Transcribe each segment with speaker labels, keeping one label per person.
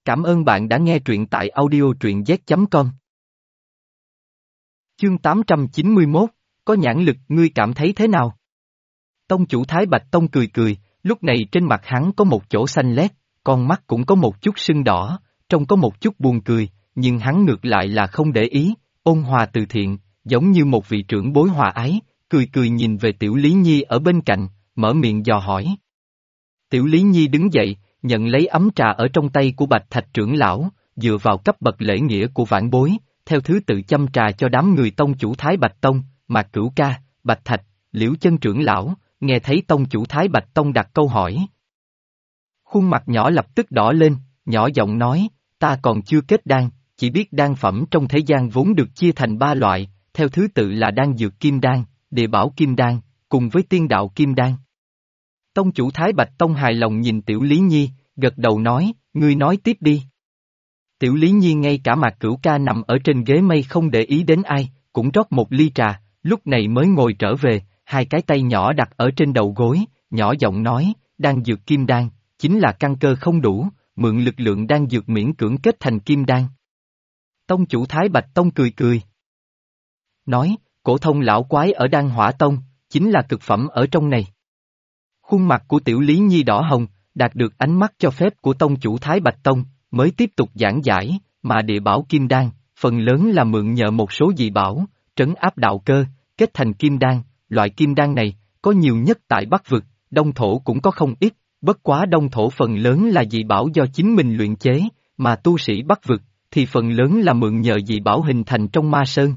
Speaker 1: Cảm ơn bạn đã nghe truyện tại audio truyện z.com. Chương 891, có nhãn lực ngươi cảm thấy thế nào? Tông chủ Thái Bạch Tông cười cười, lúc này trên mặt hắn có một chỗ xanh lét, con mắt cũng có một chút sưng đỏ, trông có một chút buồn cười, nhưng hắn ngược lại là không để ý, ôn hòa từ thiện, giống như một vị trưởng bối hòa ái, cười cười nhìn về Tiểu Lý Nhi ở bên cạnh, mở miệng dò hỏi. Tiểu Lý Nhi đứng dậy, nhận lấy ấm trà ở trong tay của Bạch Thạch trưởng lão, dựa vào cấp bậc lễ nghĩa của vãn bối, theo thứ tự châm trà cho đám người tông chủ Thái Bạch Tông, Mạc Cửu Ca, Bạch Thạch, Liễu Chân trưởng lão, nghe thấy tông chủ Thái Bạch Tông đặt câu hỏi. Khuôn mặt nhỏ lập tức đỏ lên, nhỏ giọng nói, ta còn chưa kết đan, chỉ biết đan phẩm trong thế gian vốn được chia thành 3 loại, theo thứ tự là đan dược kim đan, địa bảo kim đan, cùng với tiên đạo kim đan. Tông chủ Thái Bạch Tông hài lòng nhìn Tiểu Lý Nhi, gật đầu nói, ngươi nói tiếp đi. Tiểu Lý Nhi ngay cả Mạc Cửu Ca nằm ở trên ghế mây không để ý đến ai, cũng rót một ly trà, lúc này mới ngồi trở về, hai cái tay nhỏ đặt ở trên đầu gối, nhỏ giọng nói, đan dược kim đan, chính là căn cơ không đủ, mượn lực lượng đan dược miễn cưỡng kết thành kim đan. Tông chủ Thái Bạch Tông cười cười. Nói, cổ thông lão quái ở Đan Hỏa Tông, chính là cực phẩm ở trong này. Khuôn mặt của Tiểu Lý Nhi đỏ hồng, đạt được ánh mắt cho phép của tông chủ Thái Bạch Tông, mới tiếp tục giảng giải, mà địa bảo kim đan, phần lớn là mượn nhờ một số dị bảo, trấn áp đạo cơ, kết thành kim đan, loại kim đan này, có nhiều nhất tại Bắc Vực, Đông Thổ cũng có không ít, bất quá Đông Thổ phần lớn là dị bảo do chính mình luyện chế, mà tu sĩ Bắc Vực, thì phần lớn là mượn nhờ dị bảo hình thành trong ma sơn.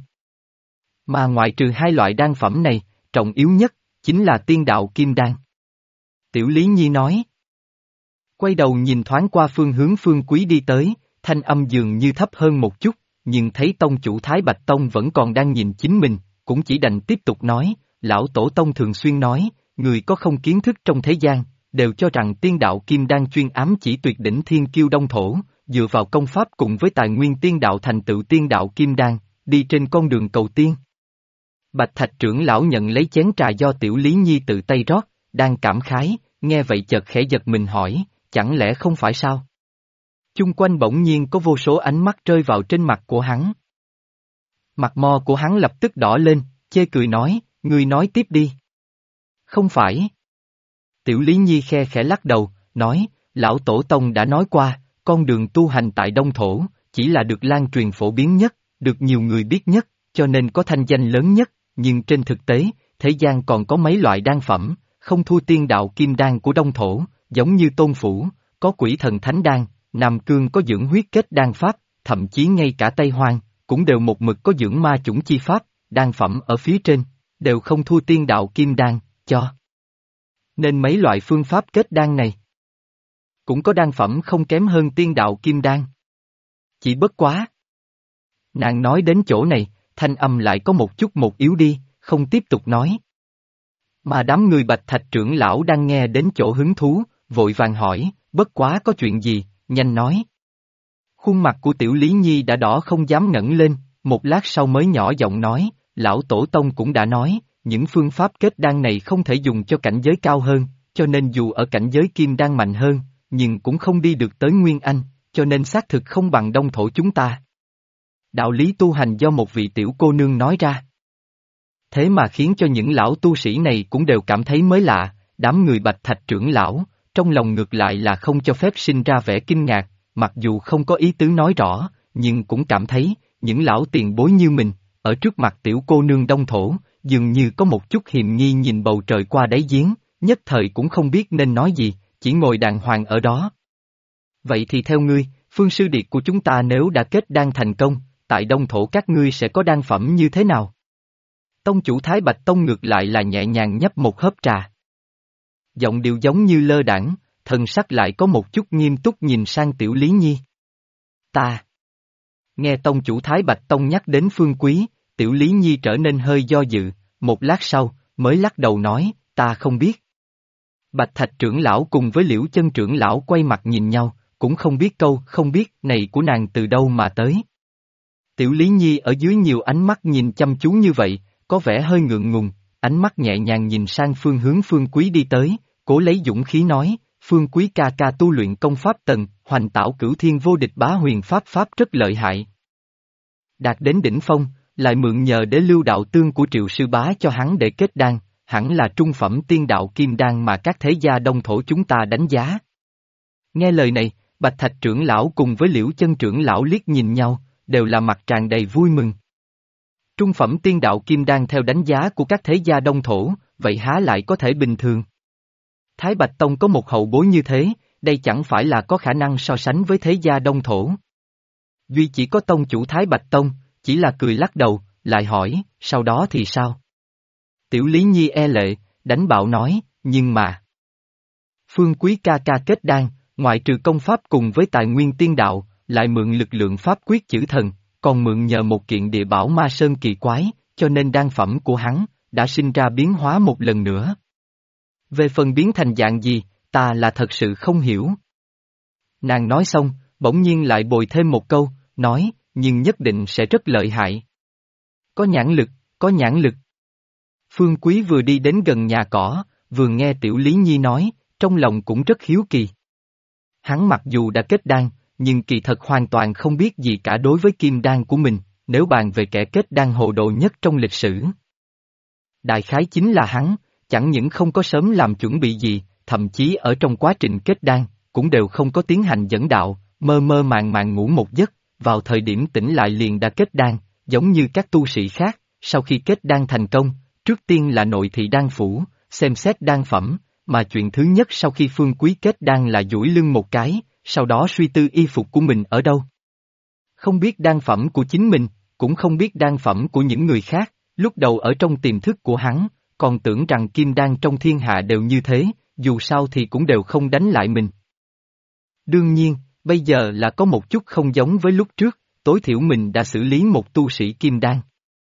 Speaker 1: Mà ngoại trừ hai loại đan phẩm này, trọng yếu nhất, chính là tiên đạo kim đan. Tiểu Lý Nhi nói. Quay đầu nhìn thoáng qua phương hướng Phương Quý đi tới, thanh âm dường như thấp hơn một chút, nhưng thấy tông chủ Thái Bạch Tông vẫn còn đang nhìn chính mình, cũng chỉ đành tiếp tục nói, lão tổ tông thường xuyên nói, người có không kiến thức trong thế gian, đều cho rằng tiên đạo kim đan chuyên ám chỉ tuyệt đỉnh thiên kiêu đông thổ, dựa vào công pháp cùng với tài nguyên tiên đạo thành tựu tiên đạo kim đan, đi trên con đường cầu tiên. Bạch Thạch trưởng lão nhận lấy chén trà do Tiểu Lý Nhi tự tay rót, đang cảm khái, nghe vậy chợt khẽ giật mình hỏi, chẳng lẽ không phải sao? Chung quanh bỗng nhiên có vô số ánh mắt rơi vào trên mặt của hắn. Mặt mo của hắn lập tức đỏ lên, chê cười nói, ngươi nói tiếp đi. Không phải. Tiểu Lý Nhi khe khẽ lắc đầu, nói, lão tổ tông đã nói qua, con đường tu hành tại Đông Thổ, chỉ là được lan truyền phổ biến nhất, được nhiều người biết nhất, cho nên có thanh danh lớn nhất, nhưng trên thực tế, thế gian còn có mấy loại đan phẩm, không thua tiên đạo kim đan của Đông Thổ, giống như Tôn Phủ, có quỷ thần thánh đan, Nam Cương có dưỡng huyết kết đan pháp, thậm chí ngay cả Tây Hoang, cũng đều một mực có dưỡng ma chủng chi pháp, đan phẩm ở phía trên, đều không thua tiên đạo kim đan, cho. Nên mấy loại phương pháp kết đan này, cũng có đan phẩm không kém hơn tiên đạo kim đan. Chỉ bất quá. Nàng nói đến chỗ này, thanh âm lại có một chút một yếu đi, không tiếp tục nói. Mà đám người Bạch Thạch trưởng lão đang nghe đến chỗ hứng thú, vội vàng hỏi, bất quá có chuyện gì, nhanh nói. Khuôn mặt của Tiểu Lý Nhi đã đỏ không dám ngẩng lên, một lát sau mới nhỏ giọng nói, lão tổ tông cũng đã nói, những phương pháp kết đan này không thể dùng cho cảnh giới cao hơn, cho nên dù ở cảnh giới kim đan mạnh hơn, nhưng cũng không đi được tới Nguyên Anh, cho nên xác thực không bằng Đông Thổ chúng ta. Đạo lý tu hành do một vị tiểu cô nương nói ra. Thế mà khiến cho những lão tu sĩ này cũng đều cảm thấy mới lạ, đám người Bạch Thạch trưởng lão, trong lòng ngược lại là không cho phép sinh ra vẻ kinh ngạc, mặc dù không có ý tứ nói rõ, nhưng cũng cảm thấy, những lão tiền bối như mình, ở trước mặt tiểu cô nương Đông Thổ, dường như có một chút hiềm nghi nhìn bầu trời qua đáy giếng, nhất thời cũng không biết nên nói gì, chỉ ngồi đàng hoàng ở đó. Vậy thì theo ngươi, Phương Sư Điệt của chúng ta nếu đã kết đan thành công, tại Đông Thổ các ngươi sẽ có đan phẩm như thế nào? Tông chủ Thái Bạch Tông ngược lại là nhẹ nhàng nhấp một hớp trà. Giọng điệu giống như lơ đãng, thần sắc lại có một chút nghiêm túc nhìn sang Tiểu Lý Nhi. Ta. Nghe tông chủ Thái Bạch Tông nhắc đến Phương Quý, Tiểu Lý Nhi trở nên hơi do dự, một lát sau, mới lắc đầu nói, ta không biết. Bạch Thạch trưởng lão cùng với Liễu Chân trưởng lão quay mặt nhìn nhau, cũng không biết câu không biết này của nàng từ đâu mà tới. Tiểu Lý Nhi ở dưới nhiều ánh mắt nhìn chăm chú như vậy, có vẻ hơi ngượng ngùng, ánh mắt nhẹ nhàng nhìn sang phương hướng Phương Quý đi tới, cố lấy dũng khí nói, Phương Quý ca ca tu luyện công pháp tầng, hoành tảo cửu thiên vô địch bá huyền pháp rất lợi hại. Đạt đến đỉnh phong, lại mượn nhờ đế lưu đạo tương của Triệu sư bá cho hắn để kết đan, hẳn là trung phẩm tiên đạo kim đan mà các thế gia đông thổ chúng ta đánh giá. Nghe lời này, Bạch Thạch trưởng lão cùng với Liễu Chân trưởng lão liếc nhìn nhau, đều là mặt tràn đầy vui mừng. Trung phẩm tiên đạo kim đan theo đánh giá của các thế gia đông thổ, vậy há lại có thể bình thường. Thái Bạch Tông có một hậu bối như thế, đây chẳng phải là có khả năng so sánh với thế gia đông thổ. Duy chỉ có tông chủ Thái Bạch Tông, chỉ là cười lắc đầu, lại hỏi, sau đó thì sao? Tiểu Lý Nhi e lệ, đánh bạo nói, nhưng mà... Phương Quý ca ca kết đan, ngoại trừ công pháp cùng với tài nguyên tiên đạo, lại mượn lực lượng pháp quyết chữ thần, còn mượn nhờ một kiện địa bảo ma sơn kỳ quái, cho nên đan phẩm của hắn, đã sinh ra biến hóa một lần nữa. Về phần biến thành dạng gì, ta là thật sự không hiểu. Nàng nói xong, bỗng nhiên lại bồi thêm một câu, nói, nhưng nhất định sẽ rất lợi hại. Có nhãn lực, có nhãn lực. Phương Quý vừa đi đến gần nhà cỏ, vừa nghe Tiểu Lý Nhi nói, trong lòng cũng rất hiếu kỳ. Hắn mặc dù đã kết đan, nhưng kỳ thật hoàn toàn không biết gì cả đối với kim đan của mình, nếu bàn về kẻ kết đan hồ đồ nhất trong lịch sử. Đại khái chính là hắn, chẳng những không có sớm làm chuẩn bị gì, thậm chí ở trong quá trình kết đan, cũng đều không có tiến hành dẫn đạo, mơ mơ màng màng ngủ một giấc, vào thời điểm tỉnh lại liền đã kết đan, giống như các tu sĩ khác, sau khi kết đan thành công, trước tiên là nội thị đan phủ, xem xét đan phẩm, mà chuyện thứ nhất sau khi Phương Quý kết đan là duỗi lưng một cái, sau đó suy tư y phục của mình ở đâu. Không biết đan phẩm của chính mình, cũng không biết đan phẩm của những người khác, lúc đầu ở trong tiềm thức của hắn, còn tưởng rằng kim đan trong thiên hạ đều như thế, dù sao thì cũng đều không đánh lại mình. Đương nhiên, bây giờ là có một chút không giống với lúc trước, tối thiểu mình đã xử lý một tu sĩ kim đan.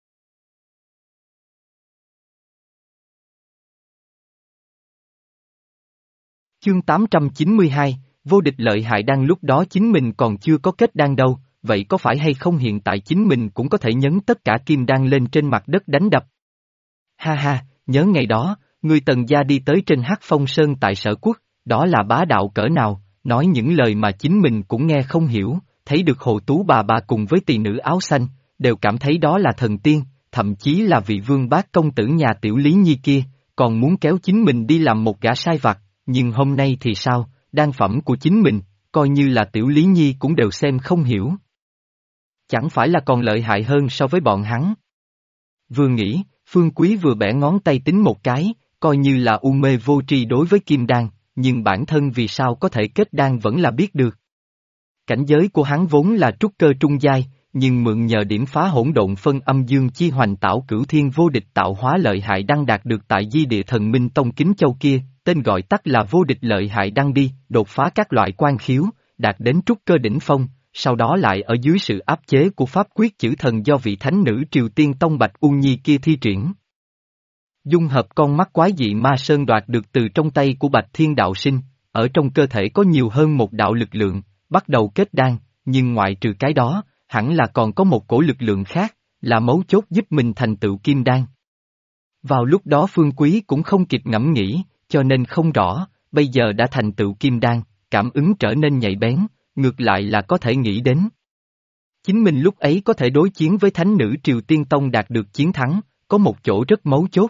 Speaker 1: Chương 892, vô địch lợi hại đan lúc đó chính mình còn chưa có kết đan đâu, vậy có phải hay không hiện tại chính mình cũng có thể nhấn tất cả kim đan lên trên mặt đất đánh đập? Ha ha, nhớ ngày đó, người Tần gia đi tới trên Hắc Phong Sơn tại Sở Quốc, đó là bá đạo cỡ nào, nói những lời mà chính mình cũng nghe không hiểu, thấy được Hồ Tú bà cùng với tỳ nữ áo xanh, đều cảm thấy đó là thần tiên, thậm chí là vị vương bác công tử nhà Tiểu Lý Nhi kia, còn muốn kéo chính mình đi làm một gã sai vặt, nhưng hôm nay thì sao, đan phẩm của chính mình, coi như là Tiểu Lý Nhi cũng đều xem không hiểu. Chẳng phải là còn lợi hại hơn so với bọn hắn. Vừa nghĩ, Phương Quý vừa bẻ ngón tay tính một cái, coi như là u mê vô tri đối với kim đan, nhưng bản thân vì sao có thể kết đan vẫn là biết được. Cảnh giới của hắn vốn là trúc cơ trung giai, nhưng mượn nhờ điểm phá hỗn độn phân âm dương chi hoành tảo cửu thiên vô địch tạo hóa lợi hại đăng đạt được tại Di Địa Thần Minh Tông Kính Châu kia, tên gọi tắt là vô địch lợi hại đăng đi, đột phá các loại quan khiếu, đạt đến trúc cơ đỉnh phong, sau đó lại ở dưới sự áp chế của pháp quyết chữ thần do vị thánh nữ Triều Tiên Tông Bạch U Nhi kia thi triển. Dung hợp con mắt quái dị ma sơn đoạt được từ trong tay của Bạch Thiên Đạo Sinh, ở trong cơ thể có nhiều hơn một đạo lực lượng, bắt đầu kết đan, nhưng ngoại trừ cái đó, hẳn là còn có một cổ lực lượng khác, là mấu chốt giúp mình thành tựu kim đan. Vào lúc đó Phương Quý cũng không kịp ngẫm nghĩ, cho nên không rõ, bây giờ đã thành tựu kim đan, cảm ứng trở nên nhạy bén, ngược lại là có thể nghĩ đến. Chính mình lúc ấy có thể đối chiến với thánh nữ Triều Tiên Tông đạt được chiến thắng, có một chỗ rất mấu chốt.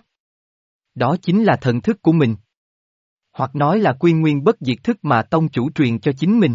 Speaker 1: Đó chính là thần thức của mình. Hoặc nói là quy nguyên bất diệt thức mà tông chủ truyền cho chính mình.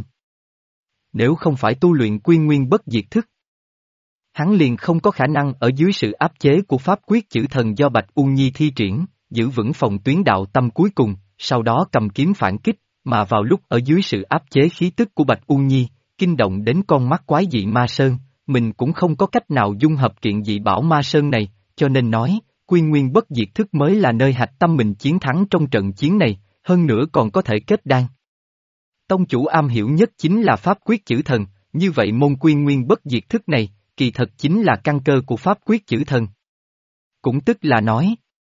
Speaker 1: Nếu không phải tu luyện quy nguyên bất diệt thức, hắn liền không có khả năng ở dưới sự áp chế của pháp quyết chữ thần do Bạch U Nhi thi triển, giữ vững phòng tuyến đạo tâm cuối cùng, sau đó cầm kiếm phản kích, mà vào lúc ở dưới sự áp chế khí tức của Bạch U Nhi, kinh động đến con mắt quái dị ma sơn, mình cũng không có cách nào dung hợp kiện dị bảo ma sơn này, cho nên nói, quy nguyên bất diệt thức mới là nơi hạch tâm mình chiến thắng trong trận chiến này, hơn nữa còn có thể kết đan. Tông chủ am hiểu nhất chính là pháp quyết chữ thần, như vậy môn quy nguyên bất diệt thức này, kỳ thật chính là căn cơ của pháp quyết chữ thần. Cũng tức là nói,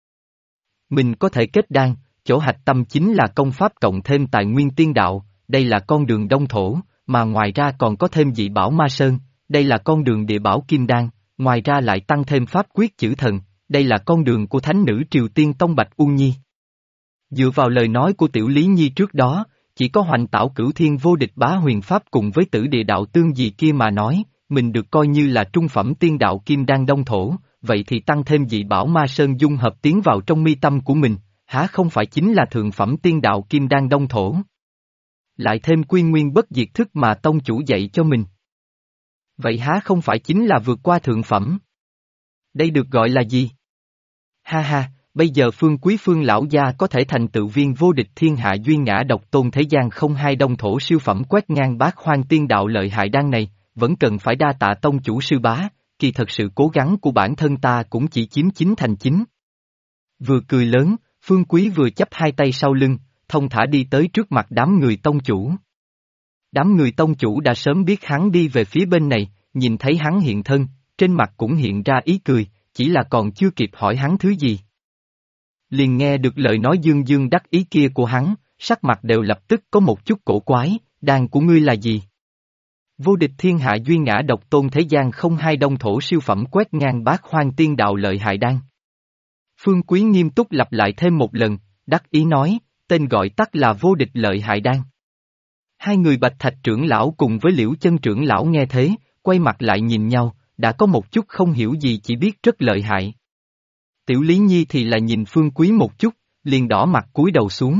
Speaker 1: mình có thể kết đan, chỗ hạch tâm chính là công pháp cộng thêm tài nguyên tiên đạo, đây là con đường đông thổ, mà ngoài ra còn có thêm dị bảo ma sơn, đây là con đường địa bảo kim đan, ngoài ra lại tăng thêm pháp quyết chữ thần, đây là con đường của thánh nữ Triều Tiên Tông Bạch U Nhi. Dựa vào lời nói của Tiểu Lý Nhi trước đó, Chỉ có Hoành Tảo Cửu Thiên vô địch bá huyền pháp cùng với Tử Địa Đạo Tương gì kia mà nói, mình được coi như là trung phẩm tiên đạo kim đan đông thổ, vậy thì tăng thêm dị bảo ma sơn dung hợp tiến vào trong mi tâm của mình, há không phải chính là thượng phẩm tiên đạo kim đan đông thổ. Lại thêm quy nguyên bất diệt thức mà tông chủ dạy cho mình. Vậy há không phải chính là vượt qua thượng phẩm? Đây được gọi là gì? Ha ha, bây giờ Phương Quý Phương lão gia có thể thành tựu viên vô địch thiên hạ duy ngã độc tôn thế gian không hai đông thổ siêu phẩm quét ngang bát hoang tiên đạo lợi hại đan này, vẫn cần phải đa tạ tông chủ sư bá, kỳ thật sự cố gắng của bản thân ta cũng chỉ chiếm 9/9. Vừa cười lớn, Phương Quý vừa chắp hai tay sau lưng, thông thả đi tới trước mặt đám người tông chủ. Đám người tông chủ đã sớm biết hắn đi về phía bên này, nhìn thấy hắn hiện thân, trên mặt cũng hiện ra ý cười, chỉ là còn chưa kịp hỏi hắn thứ gì. Liền nghe được lời nói dương dương đắc ý kia của hắn, sắc mặt đều lập tức có một chút cổ quái, đan của ngươi là gì? Vô địch thiên hạ duy ngã độc tôn thế gian không hai đông thổ siêu phẩm quét ngang bát hoang tiên đạo lợi hại đan. Phương Quý nghiêm túc lặp lại thêm một lần, đắc ý nói, tên gọi tắt là vô địch lợi hại đan. Hai người Bạch Thạch trưởng lão cùng với Liễu Chân trưởng lão nghe thế, quay mặt lại nhìn nhau, đã có một chút không hiểu gì chỉ biết rất lợi hại. Tiểu Lý Nhi thì là nhìn Phương Quý một chút, liền đỏ mặt cúi đầu xuống.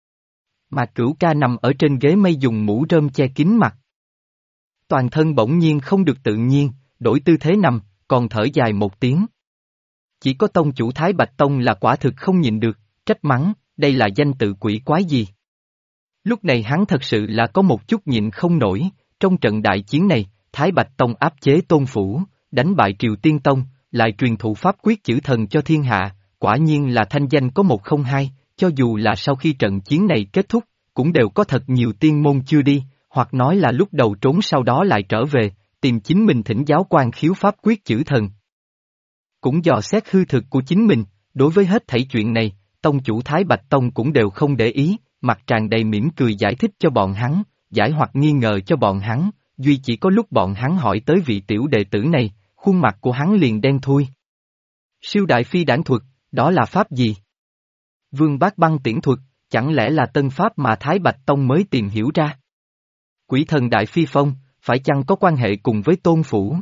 Speaker 1: Mà Cửu Ca nằm ở trên ghế mây dùng mũ rơm che kín mặt. Toàn thân bỗng nhiên không được tự nhiên, đổi tư thế nằm, còn thở dài một tiếng. Chỉ có tông chủ Thái Bạch Tông là quả thực không nhịn được, trách mắng, đây là danh tự quỷ quái gì? Lúc này hắn thật sự là có một chút nhịn không nổi, trong trận đại chiến này, Thái Bạch Tông áp chế Tôn Phủ, đánh bại Triều Tiên Tông, lại truyền thụ pháp quyết chữ thần cho thiên hạ, quả nhiên là thanh danh có một không hai, cho dù là sau khi trận chiến này kết thúc, cũng đều có thật nhiều tiên môn chưa đi, hoặc nói là lúc đầu trốn sau đó lại trở về, tìm chính mình thỉnh giáo quan khiếu pháp quyết chữ thần. Cũng dò xét hư thực của chính mình, đối với hết thảy chuyện này, tông chủ Thái Bạch Tông cũng đều không để ý, mặt tràn đầy mỉm cười giải thích cho bọn hắn, giải hoặc nghi ngờ cho bọn hắn, duy chỉ có lúc bọn hắn hỏi tới vị tiểu đệ tử này, khuôn mặt của hắn liền đen thui. Siêu đại phi đản thuật, đó là pháp gì? Vương Bát Băng tiễn thuật, chẳng lẽ là tân pháp mà Thái Bạch Tông mới tìm hiểu ra? Quỷ thần đại phi phong, phải chăng có quan hệ cùng với Tôn Phủ?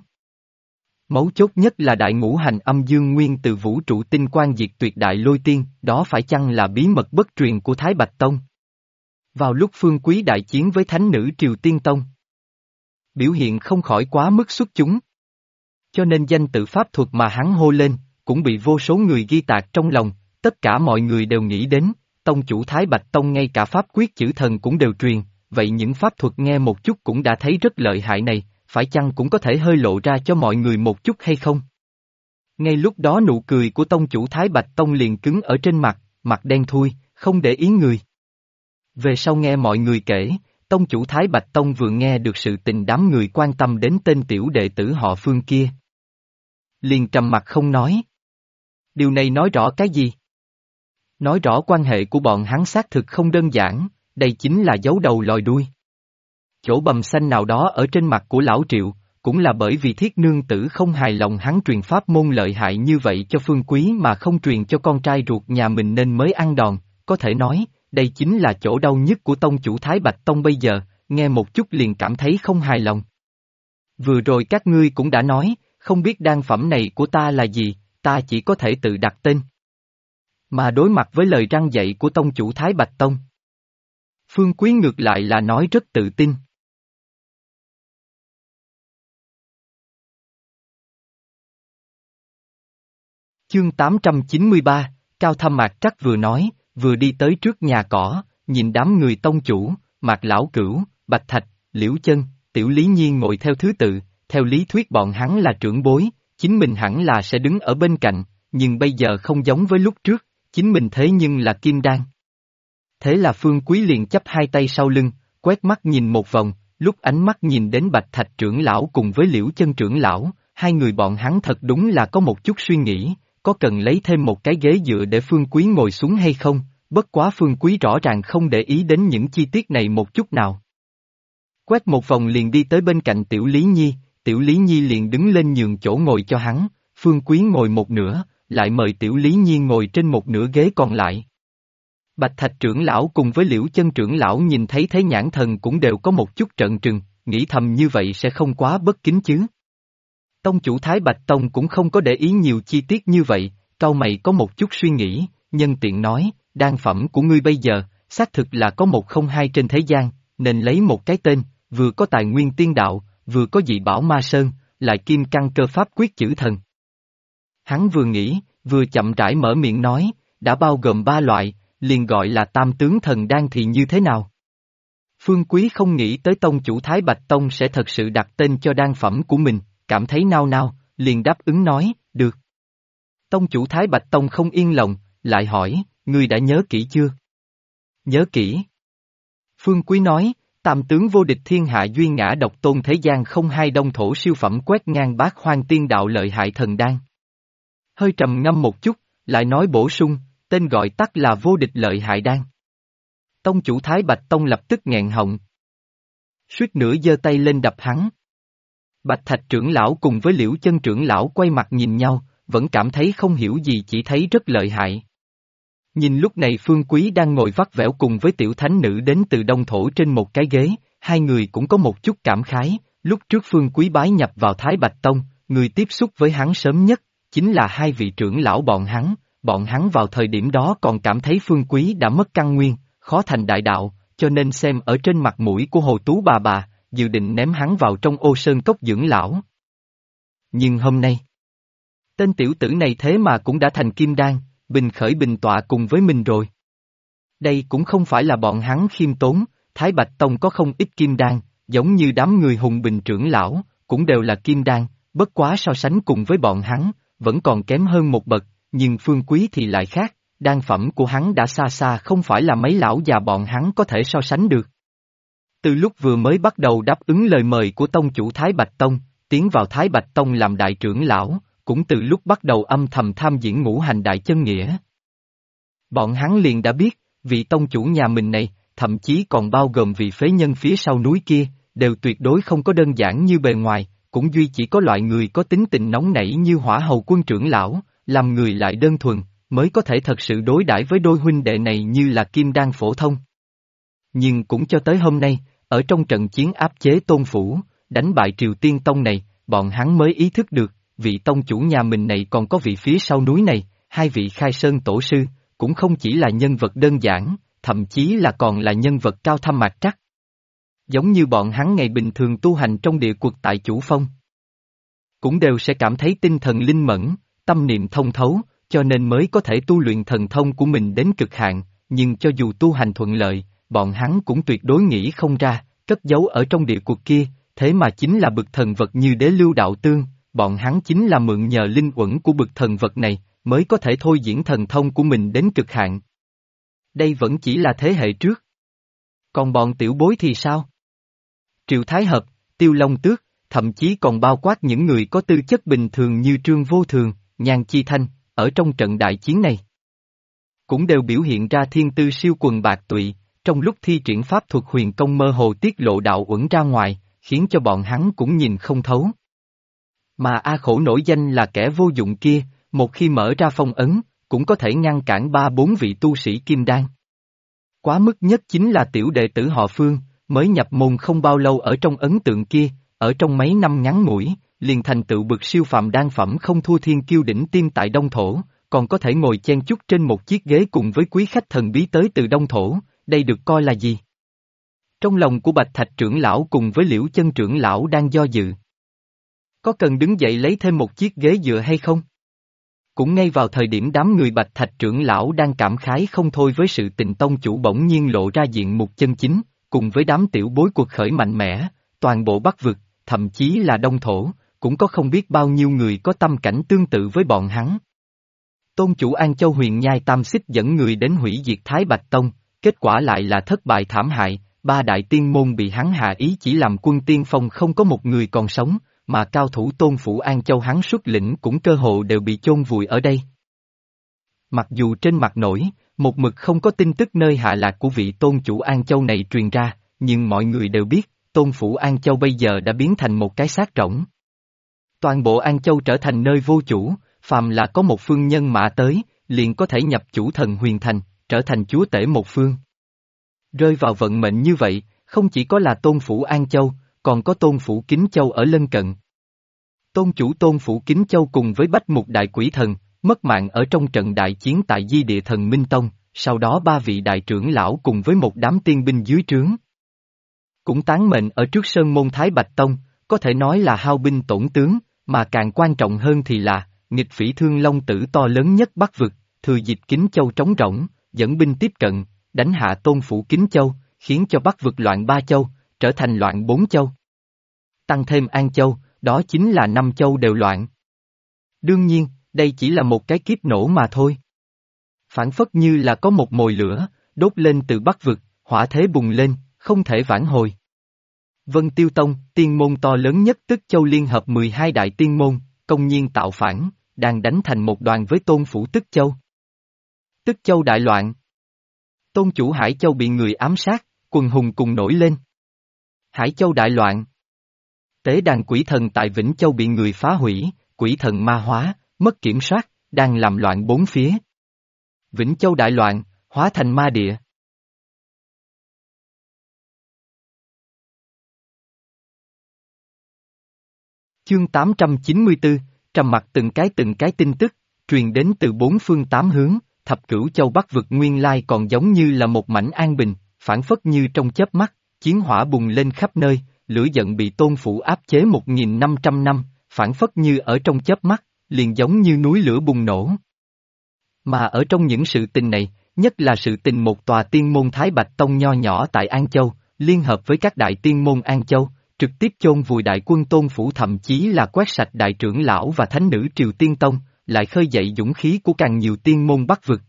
Speaker 1: Mấu chốt nhất là đại ngũ hành âm dương nguyên từ vũ trụ tinh quang diệt tuyệt đại lôi tiên, đó phải chăng là bí mật bất truyền của Thái Bạch Tông? Vào lúc Phương Quý đại chiến với thánh nữ Triều Tiên Tông, biểu hiện không khỏi quá mức xuất chúng. Cho nên danh tự pháp thuật mà hắn hô lên, cũng bị vô số người ghi tạc trong lòng, tất cả mọi người đều nghĩ đến, tông chủ Thái Bạch Tông ngay cả pháp quyết chữ thần cũng đều truyền, vậy những pháp thuật nghe một chút cũng đã thấy rất lợi hại này, phải chăng cũng có thể hơi lộ ra cho mọi người một chút hay không? Ngay lúc đó nụ cười của tông chủ Thái Bạch Tông liền cứng ở trên mặt, mặt đen thui, không để ý người. Về sau nghe mọi người kể, tông chủ Thái Bạch Tông vừa nghe được sự tình đám người quan tâm đến tên tiểu đệ tử họ Phương kia. Liền trầm mặt không nói. Điều này nói rõ cái gì? Nói rõ quan hệ của bọn hắn xác thực không đơn giản, đây chính là dấu đầu lòi đuôi. Chỗ bầm xanh nào đó ở trên mặt của lão Triệu, cũng là bởi vì thiết nương tử không hài lòng hắn truyền pháp môn lợi hại như vậy cho Phương Quý mà không truyền cho con trai ruột nhà mình nên mới ăn đòn, có thể nói, đây chính là chỗ đau nhất của tông chủ Thái Bạch Tông bây giờ, nghe một chút liền cảm thấy không hài lòng. Vừa rồi các ngươi cũng đã nói, không biết đan phẩm này của ta là gì, ta chỉ có thể tự đặt tên. Mà đối mặt với lời răn dạy của tông chủ Thái Bạch Tông, Phương Quý ngược lại là nói rất tự tin. Chương 893, Cao Thâm Mạc Trắc vừa nói, vừa đi tới trước nhà cỏ, nhìn đám người tông chủ, Mạc Lão Cửu, Bạch Thạch, Liễu Chân, Tiểu Lý Nhi ngồi theo thứ tự, theo lý thuyết bọn hắn là trưởng bối, chính mình hẳn là sẽ đứng ở bên cạnh, nhưng bây giờ không giống với lúc trước, chính mình thế nhưng là kim đan. Thế là Phương Quý liền chắp hai tay sau lưng, quét mắt nhìn một vòng, lúc ánh mắt nhìn đến Bạch Thạch trưởng lão cùng với Liễu Chân trưởng lão, hai người bọn hắn thật đúng là có một chút suy nghĩ, có cần lấy thêm một cái ghế dựa để Phương Quý ngồi xuống hay không, bất quá Phương Quý rõ ràng không để ý đến những chi tiết này một chút nào. Quét một vòng liền đi tới bên cạnh Tiểu Lý Nhi, Tiểu Lý Nhi liền đứng lên nhường chỗ ngồi cho hắn, Phương Quý ngồi một nửa, lại mời Tiểu Lý Nhi ngồi trên một nửa ghế còn lại. Bạch Thạch trưởng lão cùng với Liễu Chân trưởng lão nhìn thấy thế nhãn thần cũng đều có một chút trợn trừng, nghĩ thầm như vậy sẽ không quá bất kính chứ. Tông chủ Thái Bạch Tông cũng không có để ý nhiều chi tiết như vậy, cau mày có một chút suy nghĩ, nhân tiện nói, đan phẩm của ngươi bây giờ, xác thực là có một không hai trên thế gian, nên lấy một cái tên, vừa có tài nguyên tiên đạo, vừa có dị bảo ma sơn, lại kim cang cơ pháp quyết chữ thần. Hắn vừa nghĩ, vừa chậm rãi mở miệng nói, đã bao gồm 3 loại, liền gọi là tam tướng thần đan thì như thế nào? Phương Quý không nghĩ tới tông chủ Thái Bạch Tông sẽ thật sự đặt tên cho đan phẩm của mình, cảm thấy nao nao, liền đáp ứng nói, được. Tông chủ Thái Bạch Tông không yên lòng, lại hỏi, ngươi đã nhớ kỹ chưa? Nhớ kỹ. Phương Quý nói, tam tướng vô địch thiên hạ duy ngã độc tôn thế gian không hai đông thổ siêu phẩm quét ngang bát hoang tiên đạo lợi hại thần đan. Hơi trầm ngâm một chút, lại nói bổ sung, tên gọi tắt là vô địch lợi hại đan. Tông chủ Thái Bạch Tông lập tức nghẹn họng. Suýt nữa giơ tay lên đập hắn. Bạch Thạch trưởng lão cùng với Liễu Chân trưởng lão quay mặt nhìn nhau, vẫn cảm thấy không hiểu gì chỉ thấy rất lợi hại. Nhìn lúc này Phương Quý đang ngồi vắt vẻo cùng với tiểu thánh nữ đến từ đông thổ trên một cái ghế, hai người cũng có một chút cảm khái, lúc trước Phương Quý bái nhập vào Thái Bạch Tông, người tiếp xúc với hắn sớm nhất, chính là hai vị trưởng lão bọn hắn vào thời điểm đó còn cảm thấy Phương Quý đã mất căn nguyên, khó thành đại đạo, cho nên xem ở trên mặt mũi của Hồ Tú bà, dự định ném hắn vào trong ô sơn cốc dưỡng lão. Nhưng hôm nay, tên tiểu tử này thế mà cũng đã thành kim đan, bình khởi bình tọa cùng với mình rồi. Đây cũng không phải là bọn hắn khiêm tốn, Thái Bạch Tông có không ít kim đan, giống như đám người hùng bình trưởng lão, cũng đều là kim đan, bất quá so sánh cùng với bọn hắn, vẫn còn kém hơn một bậc, nhưng Phương Quý thì lại khác, đan phẩm của hắn đã xa xa không phải là mấy lão già bọn hắn có thể so sánh được. Từ lúc vừa mới bắt đầu đáp ứng lời mời của tông chủ Thái Bạch Tông, tiến vào Thái Bạch Tông làm đại trưởng lão, cũng từ lúc bắt đầu âm thầm tham diễn ngũ hành đại chân nghĩa. Bọn hắn liền đã biết, vị tông chủ nhà mình này, thậm chí còn bao gồm vị phế nhân phía sau núi kia, đều tuyệt đối không có đơn giản như bề ngoài, cũng duy chỉ có loại người có tính tình nóng nảy như Hỏa Hầu Quân trưởng lão, làm người lại đơn thuần, mới có thể thật sự đối đãi với đôi huynh đệ này như là kim đan phổ thông. Nhưng cũng cho tới hôm nay, ở trong trận chiến áp chế Tôn Phủ, đánh bại Triều Tiên Tông này, bọn hắn mới ý thức được, vị tông chủ nhà mình này còn có vị phía sau núi này, hai vị khai sơn tổ sư, cũng không chỉ là nhân vật đơn giản, thậm chí là còn là nhân vật cao thâm mạc trắc. Giống như bọn hắn ngày bình thường tu hành trong địa quật tại Chủ Phong. Cũng đều sẽ cảm thấy tinh thần linh mẫn, tâm niệm thông thấu, cho nên mới có thể tu luyện thần thông của mình đến cực hạn, nhưng cho dù tu hành thuận lợi, bọn hắn cũng tuyệt đối nghĩ không ra, cất giấu ở trong địa quật kia, thế mà chính là bực thần vật như Đế Lưu Đạo Tương, bọn hắn chính là mượn nhờ linh uẩn của bực thần vật này, mới có thể thôi diễn thần thông của mình đến cực hạn. Đây vẫn chỉ là thế hệ trước. Còn bọn tiểu bối thì sao? Triệu Thái Hợp, Tiêu Long Tước, thậm chí còn bao quát những người có tư chất bình thường như Trương Vô Thường, Nhan Chi Thanh, ở trong trận đại chiến này. Cũng đều biểu hiện ra thiên tư siêu quần bạc tụy, trong lúc thi triển pháp thuật huyền công mơ hồ tiết lộ đạo uẩn ra ngoài, khiến cho bọn hắn cũng nhìn không thấu. Mà A Khổ nổi danh là kẻ vô dụng kia, một khi mở ra phong ấn, cũng có thể ngăn cản 3-4 vị tu sĩ kim đan. Quá mức nhất chính là tiểu đệ tử họ Phương, mới nhập môn không bao lâu ở trong ấn tượng kia, ở trong mấy năm ngắn ngủi, liền thành tựu bực siêu phàm đan phẩm không thua thiên kiêu đỉnh tiên tại Đông Thổ, còn có thể ngồi chen chúc trên một chiếc ghế cùng với quý khách thần bí tới từ Đông Thổ, đây được coi là gì? Trong lòng của Bạch Thạch trưởng lão cùng với Liễu Chân trưởng lão đang do dự. Có cần đứng dậy lấy thêm một chiếc ghế dựa hay không? Cũng ngay vào thời điểm đám người Bạch Thạch trưởng lão đang cảm khái không thôi với sự tình tông chủ bỗng nhiên lộ ra diện mục chân chính, cùng với đám tiểu bối cuộc khởi mạnh mẽ, toàn bộ Bắc vực, thậm chí là Đông Thổ, cũng có không biết bao nhiêu người có tâm cảnh tương tự với bọn hắn. Tôn chủ An Châu Huyền Nhai Tam Xích dẫn người đến hủy diệt Thái Bạch Tông, kết quả lại là thất bại thảm hại, 3 đại tiên môn bị hắn hạ ý chỉ làm quân tiên phong không có một người còn sống, mà cao thủ Tôn phủ An Châu hắn xuất lĩnh cũng cơ hồ đều bị chôn vùi ở đây. Mặc dù trên mặt nổi, một mực không có tin tức nơi hạ lạc của vị Tôn chủ An Châu này truyền ra, nhưng mọi người đều biết, Tôn phủ An Châu bây giờ đã biến thành một cái xác rỗng. Toàn bộ An Châu trở thành nơi vô chủ, phàm là có một phương nhân mã tới, liền có thể nhập chủ thần huyền thành, trở thành chúa tể một phương. Rơi vào vận mệnh như vậy, không chỉ có là Tôn Phủ An Châu, còn có Tôn Phủ Kính Châu ở lân cận. Tôn chủ Tôn Phủ Kính Châu cùng với Bách Mục Đại Quỷ Thần, mất mạng ở trong trận đại chiến tại Di Địa Thần Minh Tông, sau đó ba vị đại trưởng lão cùng với một đám tiên binh dưới trướng. Cũng tán mệnh ở trước Sơn Môn Thái Bạch Tông, có thể nói là hao binh tổn tướng, mà càng quan trọng hơn thì là, nghịch phỉ Thương Long Tử to lớn nhất Bắc vực, thừa dịp Kính Châu trống rỗng, dẫn binh tiếp cận, đánh hạ Tôn Phủ Kính Châu, khiến cho Bắc vực loạn 3 châu, trở thành loạn 4 châu. Tăng thêm An Châu, đó chính là 5 châu đều loạn. Đương nhiên, đây chỉ là một cái kiếp nổ mà thôi. Phản phất như là có một mồi lửa, đốt lên từ Bắc vực, hỏa thế bùng lên, không thể vãn hồi. Vân Tiêu Tông, tiên môn to lớn nhất Tức Châu liên hợp 12 đại tiên môn, công nhiên tạo phản, đang đánh thành một đoàn với Tôn Phủ Tức Châu. Tức Châu đại loạn. Tôn chủ Hải Châu bị người ám sát, quần hùng cùng nổi lên. Hải Châu đại loạn. Tế đàn quỷ thần tại Vĩnh Châu bị người phá hủy, quỷ thần ma hóa, mất kiểm soát, đang làm loạn bốn phía. Vĩnh Châu đại loạn, hóa thành ma địa. Chương 894, trầm mặc từng cái tin tức, truyền đến từ bốn phương tám hướng, Thập Cửu Châu Bắc vực nguyên lai còn giống như là một mảnh an bình, phản phất như trong chớp mắt, chiến hỏa bùng lên khắp nơi, lửa giận bị Tôn Phủ áp chế 1.500 năm, phản phất như ở trong chớp mắt, liền giống như núi lửa bùng nổ. Mà ở trong những sự tình này, nhất là sự tình một tòa tiên môn Thái Bạch Tông nho nhỏ tại An Châu, liên hợp với các đại tiên môn An Châu, trực tiếp chôn vùi đại quân Tôn Phủ, thậm chí là quét sạch đại trưởng lão và thánh nữ Triều Tiên Tông, lại khơi dậy dũng khí của càng nhiều tiên môn Bắc vực.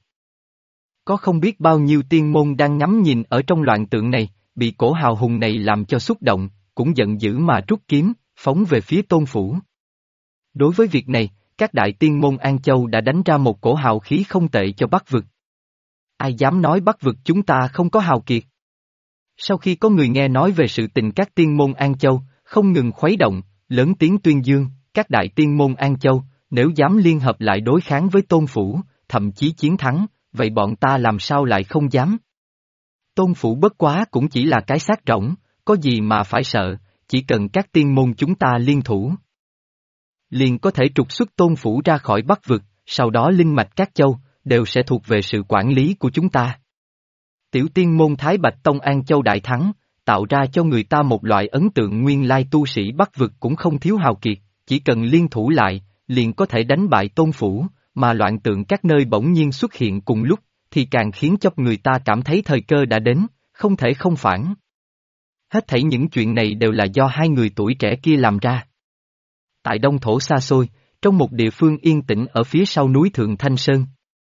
Speaker 1: Có không biết bao nhiêu tiên môn đang ngắm nhìn ở trong loạn tượng này, bị cổ hào hùng này làm cho xúc động, cũng giận dữ mà rút kiếm, phóng về phía Tôn Phủ. Đối với việc này, các đại tiên môn An Châu đã đánh ra một cổ hào khí không tệ cho Bắc vực. Ai dám nói Bắc vực chúng ta không có hào kiệt? Sau khi có người nghe nói về sự tình các tiên môn An Châu, không ngừng khuấy động, lớn tiếng tuyên dương, các đại tiên môn An Châu, nếu dám liên hợp lại đối kháng với Tôn Phủ, thậm chí chiến thắng, vậy bọn ta làm sao lại không dám? Tôn Phủ bất quá cũng chỉ là cái xác rỗng, có gì mà phải sợ, chỉ cần các tiên môn chúng ta liên thủ. Liền có thể trục xuất Tôn Phủ ra khỏi Bắc vực, sau đó linh mạch các châu, đều sẽ thuộc về sự quản lý của chúng ta. Tiểu tiên môn Thái Bạch Tông An Châu đại thắng, tạo ra cho người ta một loại ấn tượng nguyên lai tu sĩ Bắc vực cũng không thiếu hào kiệt, chỉ cần liên thủ lại, liền có thể đánh bại Tôn Phủ, mà loạn tượng các nơi bỗng nhiên xuất hiện cùng lúc, thì càng khiến cho người ta cảm thấy thời cơ đã đến, không thể không phản. Hết thảy những chuyện này đều là do hai người tuổi trẻ kia làm ra. Tại Đông Thổ xa xôi, trong một địa phương yên tĩnh ở phía sau núi Thượng Thanh Sơn.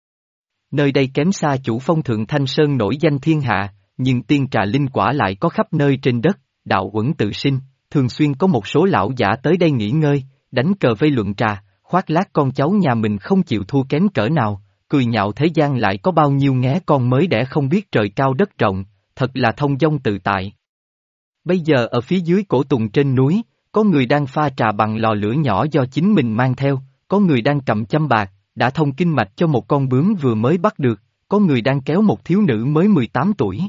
Speaker 1: Nơi đây kém xa chủ phong Thượng Thanh Sơn nổi danh thiên hạ, nhưng tiên trà linh quả lại có khắp nơi trên đất, đạo uẩn tự sinh, thường xuyên có một số lão giả tới đây nghỉ ngơi, đánh cờ vây luận trà, khoác lác con cháu nhà mình không chịu thua kém cỡ nào, cười nhạo thế gian lại có bao nhiêu nghé con mới đẻ không biết trời cao đất rộng, thật là thông dong tự tại. Bây giờ ở phía dưới cổ tùng trên núi, có người đang pha trà bằng lò lửa nhỏ do chính mình mang theo, có người đang cầm châm bạc, đã thông kinh mạch cho một con bướm vừa mới bắt được, có người đang kéo một thiếu nữ mới 18 tuổi.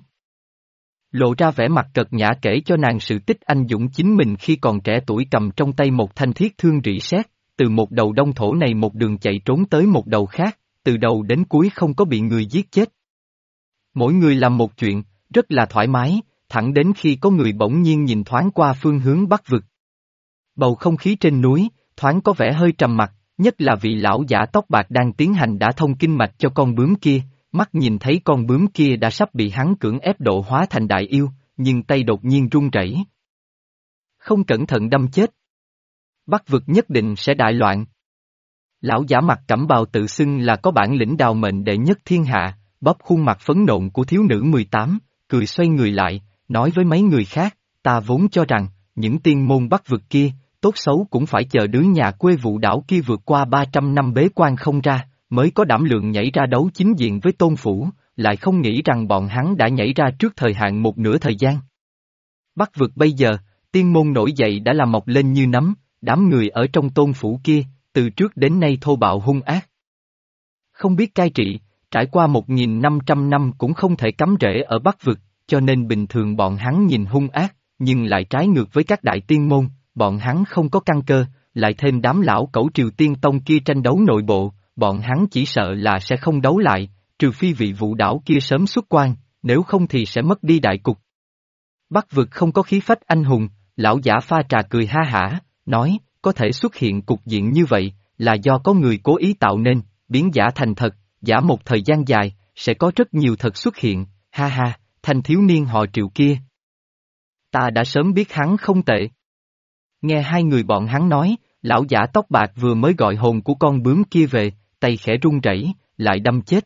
Speaker 1: Lộ ra vẻ mặt cợt nhã kể cho nàng sự tích anh dũng chính mình khi còn trẻ tuổi cầm trong tay một thanh thiết thương rỉ sét, từ một đầu Đông Thổ này một đường chạy trốn tới một đầu khác, từ đầu đến cuối không có bị người giết chết. Mỗi người làm một chuyện, rất là thoải mái, thẳng đến khi có người bỗng nhiên nhìn thoáng qua phương hướng Bắc vực. Bầu không khí trên núi, thoáng có vẻ hơi trầm mặc, nhất là vị lão giả tóc bạc đang tiến hành đã thông kinh mạch cho con bướm kia, mắt nhìn thấy con bướm kia đã sắp bị hắn cưỡng ép độ hóa thành đại yêu, nhưng tay đột nhiên run rẩy. Không cẩn thận đâm chết. Bắc vực nhất định sẽ đại loạn. Lão giả mặt cẩm bào tự xưng là có bản lĩnh đào mệnh đệ nhất thiên hạ, bóp khuôn mặt phấn nộn của thiếu nữ 18, cười xoay người lại, nói với mấy người khác, ta vốn cho rằng, những tiên môn Bắc vực kia, tốt xấu cũng phải chờ đứa nhà quê Vũ Đảo kia vượt qua 300 năm bế quan không ra, mới có đảm lượng nhảy ra đấu chính diện với Tôn Phủ, lại không nghĩ rằng bọn hắn đã nhảy ra trước thời hạn một nửa thời gian. Bắc vực bây giờ, tiên môn nổi dậy đã là mọc lên như nấm, đám người ở trong Tôn Phủ kia, từ trước đến nay thô bạo hung ác. Không biết cai trị, Trải qua 1.500 năm cũng không thể cắm rễ ở Bắc Vực, cho nên bình thường bọn hắn nhìn hung ác, nhưng lại trái ngược với các đại tiên môn, bọn hắn không có căn cơ, lại thêm đám lão cẩu Triều Tiên Tông kia tranh đấu nội bộ, bọn hắn chỉ sợ là sẽ không đấu lại, trừ phi vị Vũ Đảo kia sớm xuất quan, nếu không thì sẽ mất đi đại cục. Bắc Vực không có khí phách anh hùng, lão giả pha trà cười ha hả, nói, có thể xuất hiện cục diện như vậy, là do có người cố ý tạo nên, biến giả thành thật, giả một thời gian dài, sẽ có rất nhiều thật xuất hiện, ha ha, thanh thiếu niên họ Triệu kia. Ta đã sớm biết hắn không tệ. Nghe hai người bọn hắn nói, lão giả tóc bạc vừa mới gọi hồn của con bướm kia về, tay khẽ run rẩy, lại đâm chết.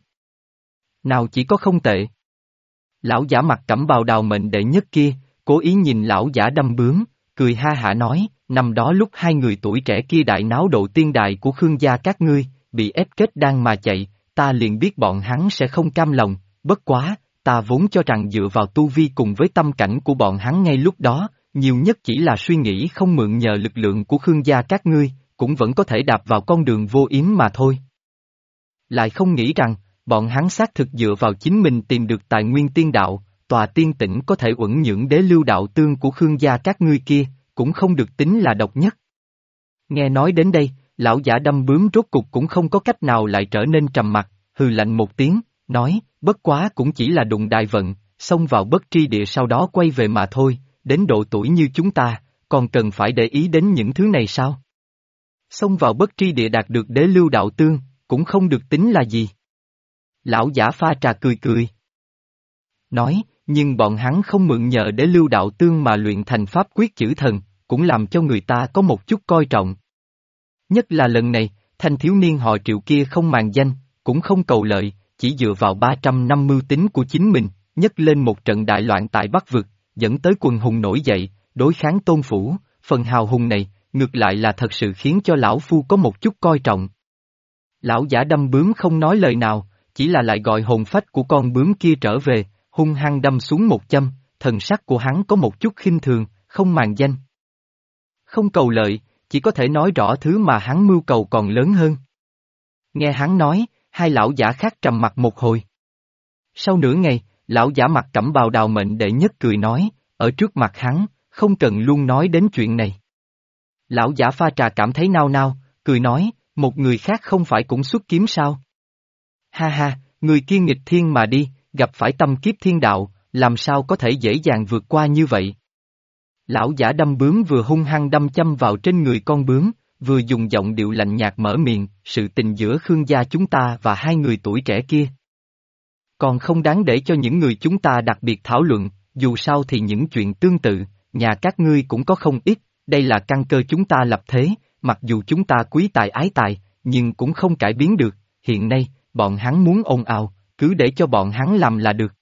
Speaker 1: Nào chỉ có không tệ. Lão giả mặc cẩm bào đào mệnh đệ nhất kia, cố ý nhìn lão giả đâm bướm, cười ha hả nói, năm đó lúc hai người tuổi trẻ kia đại náo độ tiên đài của Khương gia các ngươi, bị ép kết đan mà chạy, ta liền biết bọn hắn sẽ không cam lòng, bất quá, ta vốn cho rằng dựa vào tu vi cùng với tâm cảnh của bọn hắn ngay lúc đó, nhiều nhất chỉ là suy nghĩ không mượn nhờ lực lượng của Khương gia các ngươi, cũng vẫn có thể đạp vào con đường vô yếm mà thôi. Lại không nghĩ rằng, bọn hắn xác thực dựa vào chính mình tìm được tài nguyên tiên đạo, tòa tiên tỉnh có thể uẩn nhưỡng đế lưu đạo tương của Khương gia các ngươi kia, cũng không được tính là độc nhất. Nghe nói đến đây, lão giả đâm bướm rốt cục cũng không có cách nào lại trở nên trầm mặc, hừ lạnh một tiếng, nói, bất quá cũng chỉ là đụng đại vận, xông vào bất tri địa sau đó quay về mà thôi, đến độ tuổi như chúng ta, còn cần phải để ý đến những thứ này sao? Xông vào bất tri địa đạt được đế lưu đạo tương, cũng không được tính là gì. Lão giả pha trà cười cười. Nói, nhưng bọn hắn không mượn nhờ đế lưu đạo tương mà luyện thành pháp quyết chữ thần, cũng làm cho người ta có một chút coi trọng. Nhất là lần này, thanh thiếu niên họ Triệu kia không màng danh, cũng không cầu lợi, chỉ dựa vào 300 năm mưu tính của chính mình, nhấc lên một trận đại loạn tại Bắc Vực, dẫn tới quần hùng nổi dậy, đối kháng Tôn Phủ, phần hào hùng này, ngược lại là thật sự khiến cho lão phu có một chút coi trọng. Lão giả đâm bướm không nói lời nào, chỉ là lại gọi hồn phách của con bướm kia trở về, hung hăng đâm xuống một châm, thần sắc của hắn có một chút khinh thường, không màng danh. Không cầu lợi, chỉ có thể nói rõ thứ mà hắn mưu cầu còn lớn hơn. Nghe hắn nói, hai lão giả khác trầm mặt một hồi. Sau nửa ngày, lão giả mặc cẩm bào đào mệnh đệ nhất cười nói, ở trước mặt hắn, không cần luôn nói đến chuyện này. Lão giả pha trà cảm thấy nao nao, cười nói, một người khác không phải cũng xuất kiếm sao? Ha ha, người kia nghịch thiên mà đi, gặp phải tâm kiếp thiên đạo, làm sao có thể dễ dàng vượt qua như vậy? Lão giả đâm bướm vừa hung hăng đâm châm vào trên người con bướm, vừa dùng giọng điệu lạnh nhạt mở miệng, sự tình giữa Khương gia chúng ta và hai người tuổi trẻ kia. Còn không đáng để cho những người chúng ta đặc biệt thảo luận, dù sao thì những chuyện tương tự, nhà các ngươi cũng có không ít, đây là căn cơ chúng ta lập thế, mặc dù chúng ta quý tài ái tài, nhưng cũng không cải biến được, hiện nay, bọn hắn muốn ồn ào, cứ để cho bọn hắn làm là được.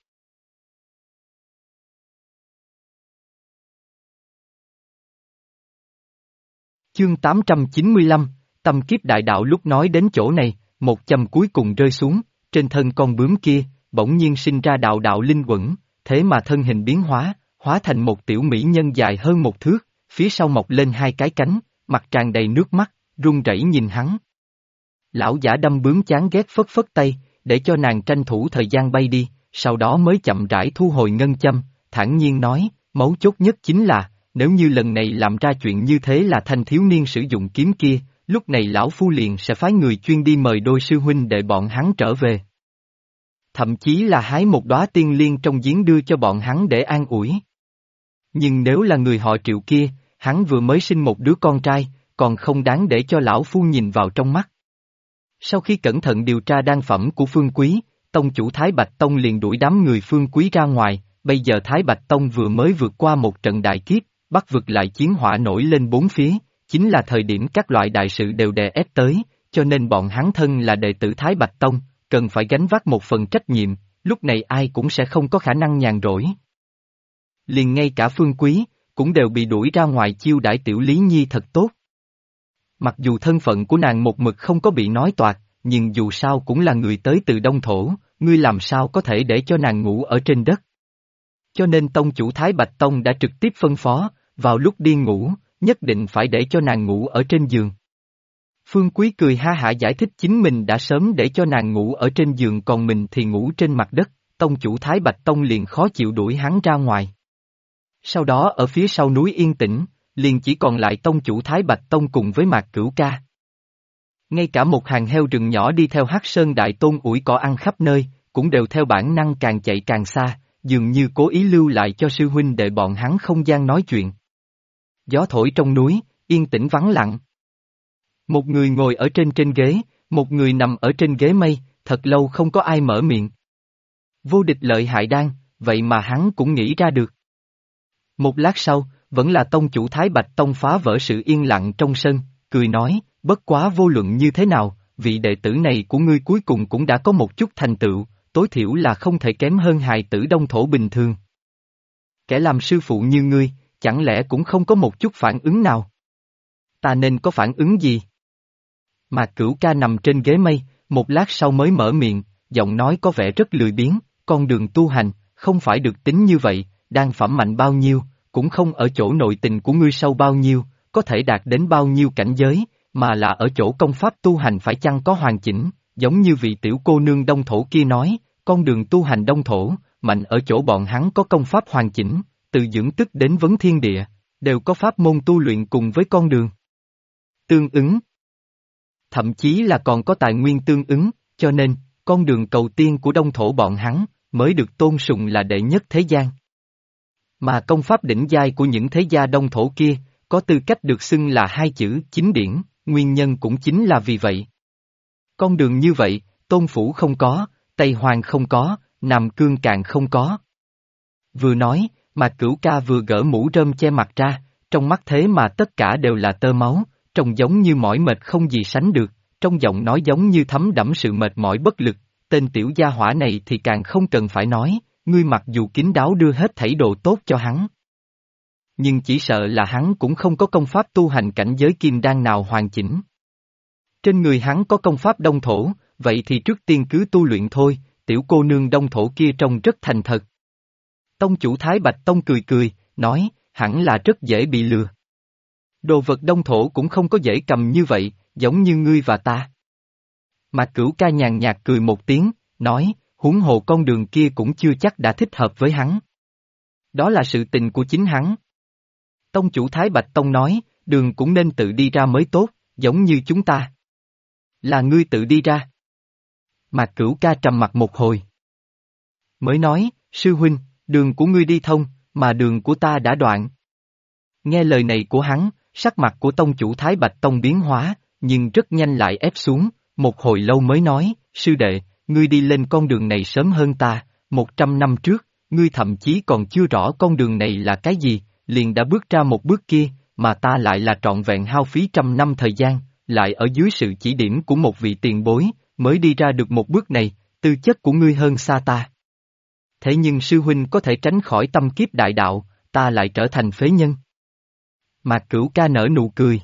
Speaker 1: Chương 895, tâm kiếp đại đạo lúc nói đến chỗ này, một châm cuối cùng rơi xuống, trên thân con bướm kia, bỗng nhiên sinh ra đạo đạo linh quẩn, thế mà thân hình biến hóa, hóa thành một tiểu mỹ nhân dài hơn một thước, phía sau mọc lên hai cái cánh, mặt tràn đầy nước mắt, run rẩy nhìn hắn. Lão giả đâm bướm chán ghét phất phất tay, để cho nàng tranh thủ thời gian bay đi, sau đó mới chậm rãi thu hồi ngân châm, thản nhiên nói, mấu chốt nhất chính là, nếu như lần này làm ra chuyện như thế là thanh thiếu niên sử dụng kiếm kia, lúc này lão phu liền sẽ phái người chuyên đi mời đôi sư huynh để bọn hắn trở về. Thậm chí là hái một đóa tiên liên trong giếng đưa cho bọn hắn để an ủi. Nhưng nếu là người họ Triệu kia, hắn vừa mới sinh một đứa con trai, còn không đáng để cho lão phu nhìn vào trong mắt. Sau khi cẩn thận điều tra đan phẩm của Phương Quý, tông chủ Thái Bạch Tông liền đuổi đám người Phương Quý ra ngoài, bây giờ Thái Bạch Tông vừa mới vượt qua một trận đại kiếp, Bắc vực lại chiến hỏa nổi lên bốn phía, chính là thời điểm các loại đại sự đều đè ép tới, cho nên bọn hắn thân là đệ tử Thái Bạch Tông, cần phải gánh vác một phần trách nhiệm, lúc này ai cũng sẽ không có khả năng nhàn rỗi. Liền ngay cả Phương Quý, cũng đều bị đuổi ra ngoài chiêu đãi Tiểu Lý Nhi thật tốt. Mặc dù thân phận của nàng một mực không có bị nói toạc, nhưng dù sao cũng là người tới từ Đông Thổ, ngươi làm sao có thể để cho nàng ngủ ở trên đất. Cho nên tông chủ Thái Bạch Tông đã trực tiếp phân phó, vào lúc đi ngủ, nhất định phải để cho nàng ngủ ở trên giường. Phương Quý cười ha hả giải thích chính mình đã sớm để cho nàng ngủ ở trên giường còn mình thì ngủ trên mặt đất, tông chủ Thái Bạch Tông liền khó chịu đuổi hắn ra ngoài. Sau đó ở phía sau núi yên tĩnh, liền chỉ còn lại tông chủ Thái Bạch Tông cùng với Mạc Cửu Ca. Ngay cả một hàng heo rừng nhỏ đi theo Hắc Sơn Đại Tôn ủi cỏ ăn khắp nơi, cũng đều theo bản năng càng chạy càng xa, dường như cố ý lưu lại cho sư huynh đệ bọn hắn không gian nói chuyện. Gió thổi trong núi, yên tĩnh vắng lặng. Một người ngồi ở trên ghế, một người nằm ở trên ghế mây, thật lâu không có ai mở miệng. Vô địch lợi hại đan, vậy mà hắn cũng nghĩ ra được. Một lát sau, vẫn là tông chủ Thái Bạch Tông phá vỡ sự yên lặng trong sân, cười nói, bất quá vô luận như thế nào, vị đệ tử này của ngươi cuối cùng cũng đã có một chút thành tựu, tối thiểu là không thể kém hơn hài tử Đông Thổ bình thường. Kẻ làm sư phụ như ngươi, chẳng lẽ cũng không có một chút phản ứng nào? Ta nên có phản ứng gì? Mạc Cửu Ca nằm trên ghế mây, một lát sau mới mở miệng, giọng nói có vẻ rất lười biếng, con đường tu hành, không phải được tính như vậy, đan phẩm mạnh bao nhiêu, cũng không ở chỗ nội tình của ngươi sâu bao nhiêu, có thể đạt đến bao nhiêu cảnh giới, mà là ở chỗ công pháp tu hành phải chăng có hoàn chỉnh, giống như vị tiểu cô nương Đông Thổ kia nói, con đường tu hành Đông Thổ, mạnh ở chỗ bọn hắn có công pháp hoàn chỉnh, từ dưỡng tức đến vấn thiên địa, đều có pháp môn tu luyện cùng với con đường tương ứng. Thậm chí là còn có tài nguyên tương ứng, cho nên, con đường cầu tiên của Đông Thổ bọn hắn, mới được tôn sùng là đệ nhất thế gian. Mà công pháp đỉnh giai của những thế gia Đông Thổ kia, có tư cách được xưng là hai chữ chính điển, nguyên nhân cũng chính là vì vậy. Con đường như vậy, Tôn Phủ không có, Tây Hoàng không có, Nam Cương càng không có. Vừa nói, mà Cửu Ca vừa gỡ mũ rơm che mặt ra, trong mắt thế mà tất cả đều là tơ máu, trông giống như mỏi mệt không gì sánh được, trong giọng nói giống như thấm đẫm sự mệt mỏi bất lực, tên tiểu gia hỏa này thì càng không cần phải nói, ngươi mặc dù kín đáo đưa hết thảy đồ tốt cho hắn. Nhưng chỉ sợ là hắn cũng không có công pháp tu hành cảnh giới kim đan nào hoàn chỉnh. Trên người hắn có công pháp Đông Thổ, vậy thì trước tiên cứ tu luyện thôi, tiểu cô nương Đông Thổ kia trông rất thành thật. Tông chủ Thái Bạch Tông cười cười, nói, hẳn là rất dễ bị lừa. Đồ vật Đông Thổ cũng không có dễ cầm như vậy, giống như ngươi và ta. Mạc Cửu Ca nhàn nhạt cười một tiếng, nói, huống hồ con đường kia cũng chưa chắc đã thích hợp với hắn. Đó là sự tình của chính hắn. Tông chủ Thái Bạch Tông nói, đường cũng nên tự đi ra mới tốt, giống như chúng ta. Là ngươi tự đi ra. Mạc Cửu Ca trầm mặt một hồi. Mới nói, sư huynh, đường của ngươi đi thông, mà đường của ta đã đoạn. Nghe lời này của hắn, sắc mặt của tông chủ Thái Bạch Tông biến hóa, nhưng rất nhanh lại ép xuống, một hồi lâu mới nói, sư đệ, ngươi đi lên con đường này sớm hơn ta, 100 năm trước, ngươi thậm chí còn chưa rõ con đường này là cái gì, liền đã bước ra một bước kia, mà ta lại là trọn vẹn hao phí 100 năm thời gian, lại ở dưới sự chỉ điểm của một vị tiền bối, mới đi ra được một bước này, tư chất của ngươi hơn xa ta. Thế nhưng sư huynh có thể tránh khỏi tâm kiếp đại đạo, ta lại trở thành phế nhân. Mạc Cửu Ca nở nụ cười.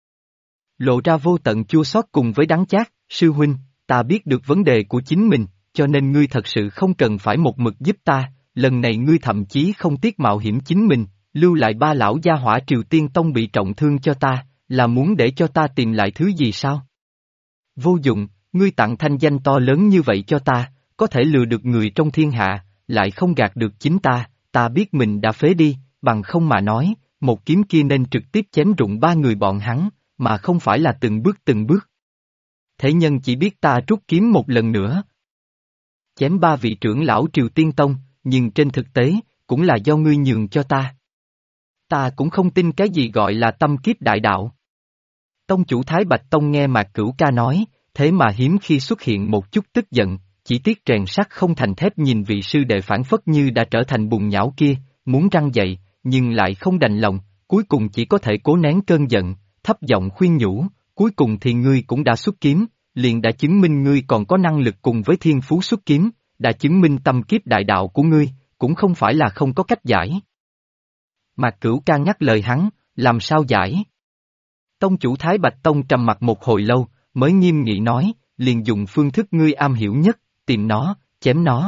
Speaker 1: Lộ ra vô tận chua xót cùng với đắng chát, sư huynh, ta biết được vấn đề của chính mình, cho nên ngươi thật sự không cần phải một mực giúp ta, lần này ngươi thậm chí không tiếc mạo hiểm chính mình, lưu lại ba lão gia hỏa Triều Tiên Tông bị trọng thương cho ta, là muốn để cho ta tìm lại thứ gì sao? Vô dụng, ngươi tặng thanh danh to lớn như vậy cho ta, có thể lừa được người trong thiên hạ, lại không gạt được chính ta biết mình đã phế đi, bằng không mà nói, một kiếm kia nên trực tiếp chém rụng ba người bọn hắn, mà không phải là từng bước. Thế nhân chỉ biết ta rút kiếm một lần nữa. Chém ba vị trưởng lão Triều Tiên Tông, nhưng trên thực tế, cũng là do ngươi nhường cho ta. Ta cũng không tin cái gì gọi là tâm kiếp đại đạo. Tông chủ Thái Bạch Tông nghe Mạc Cửu Ca nói, thế mà hiếm khi xuất hiện một chút tức giận, chỉ tiếc rèn sắt không thành thép nhìn vị sư đệ phản phất như đã trở thành bùn nhão kia, muốn răng dậy, nhưng lại không đành lòng, cuối cùng chỉ có thể cố nén cơn giận, thấp giọng khuyên nhủ, cuối cùng thì ngươi cũng đã xuất kiếm, liền đã chứng minh ngươi còn có năng lực cùng với thiên phú xuất kiếm, đã chứng minh tâm kiếp đại đạo của ngươi, cũng không phải là không có cách giải. Mạc Cửu Ca nhắc lời hắn, làm sao giải? Tông chủ Thái Bạch Tông trầm mặt một hồi lâu, mới nghiêm nghị nói, liền dùng phương thức ngươi am hiểu nhất, tìm nó, chém nó.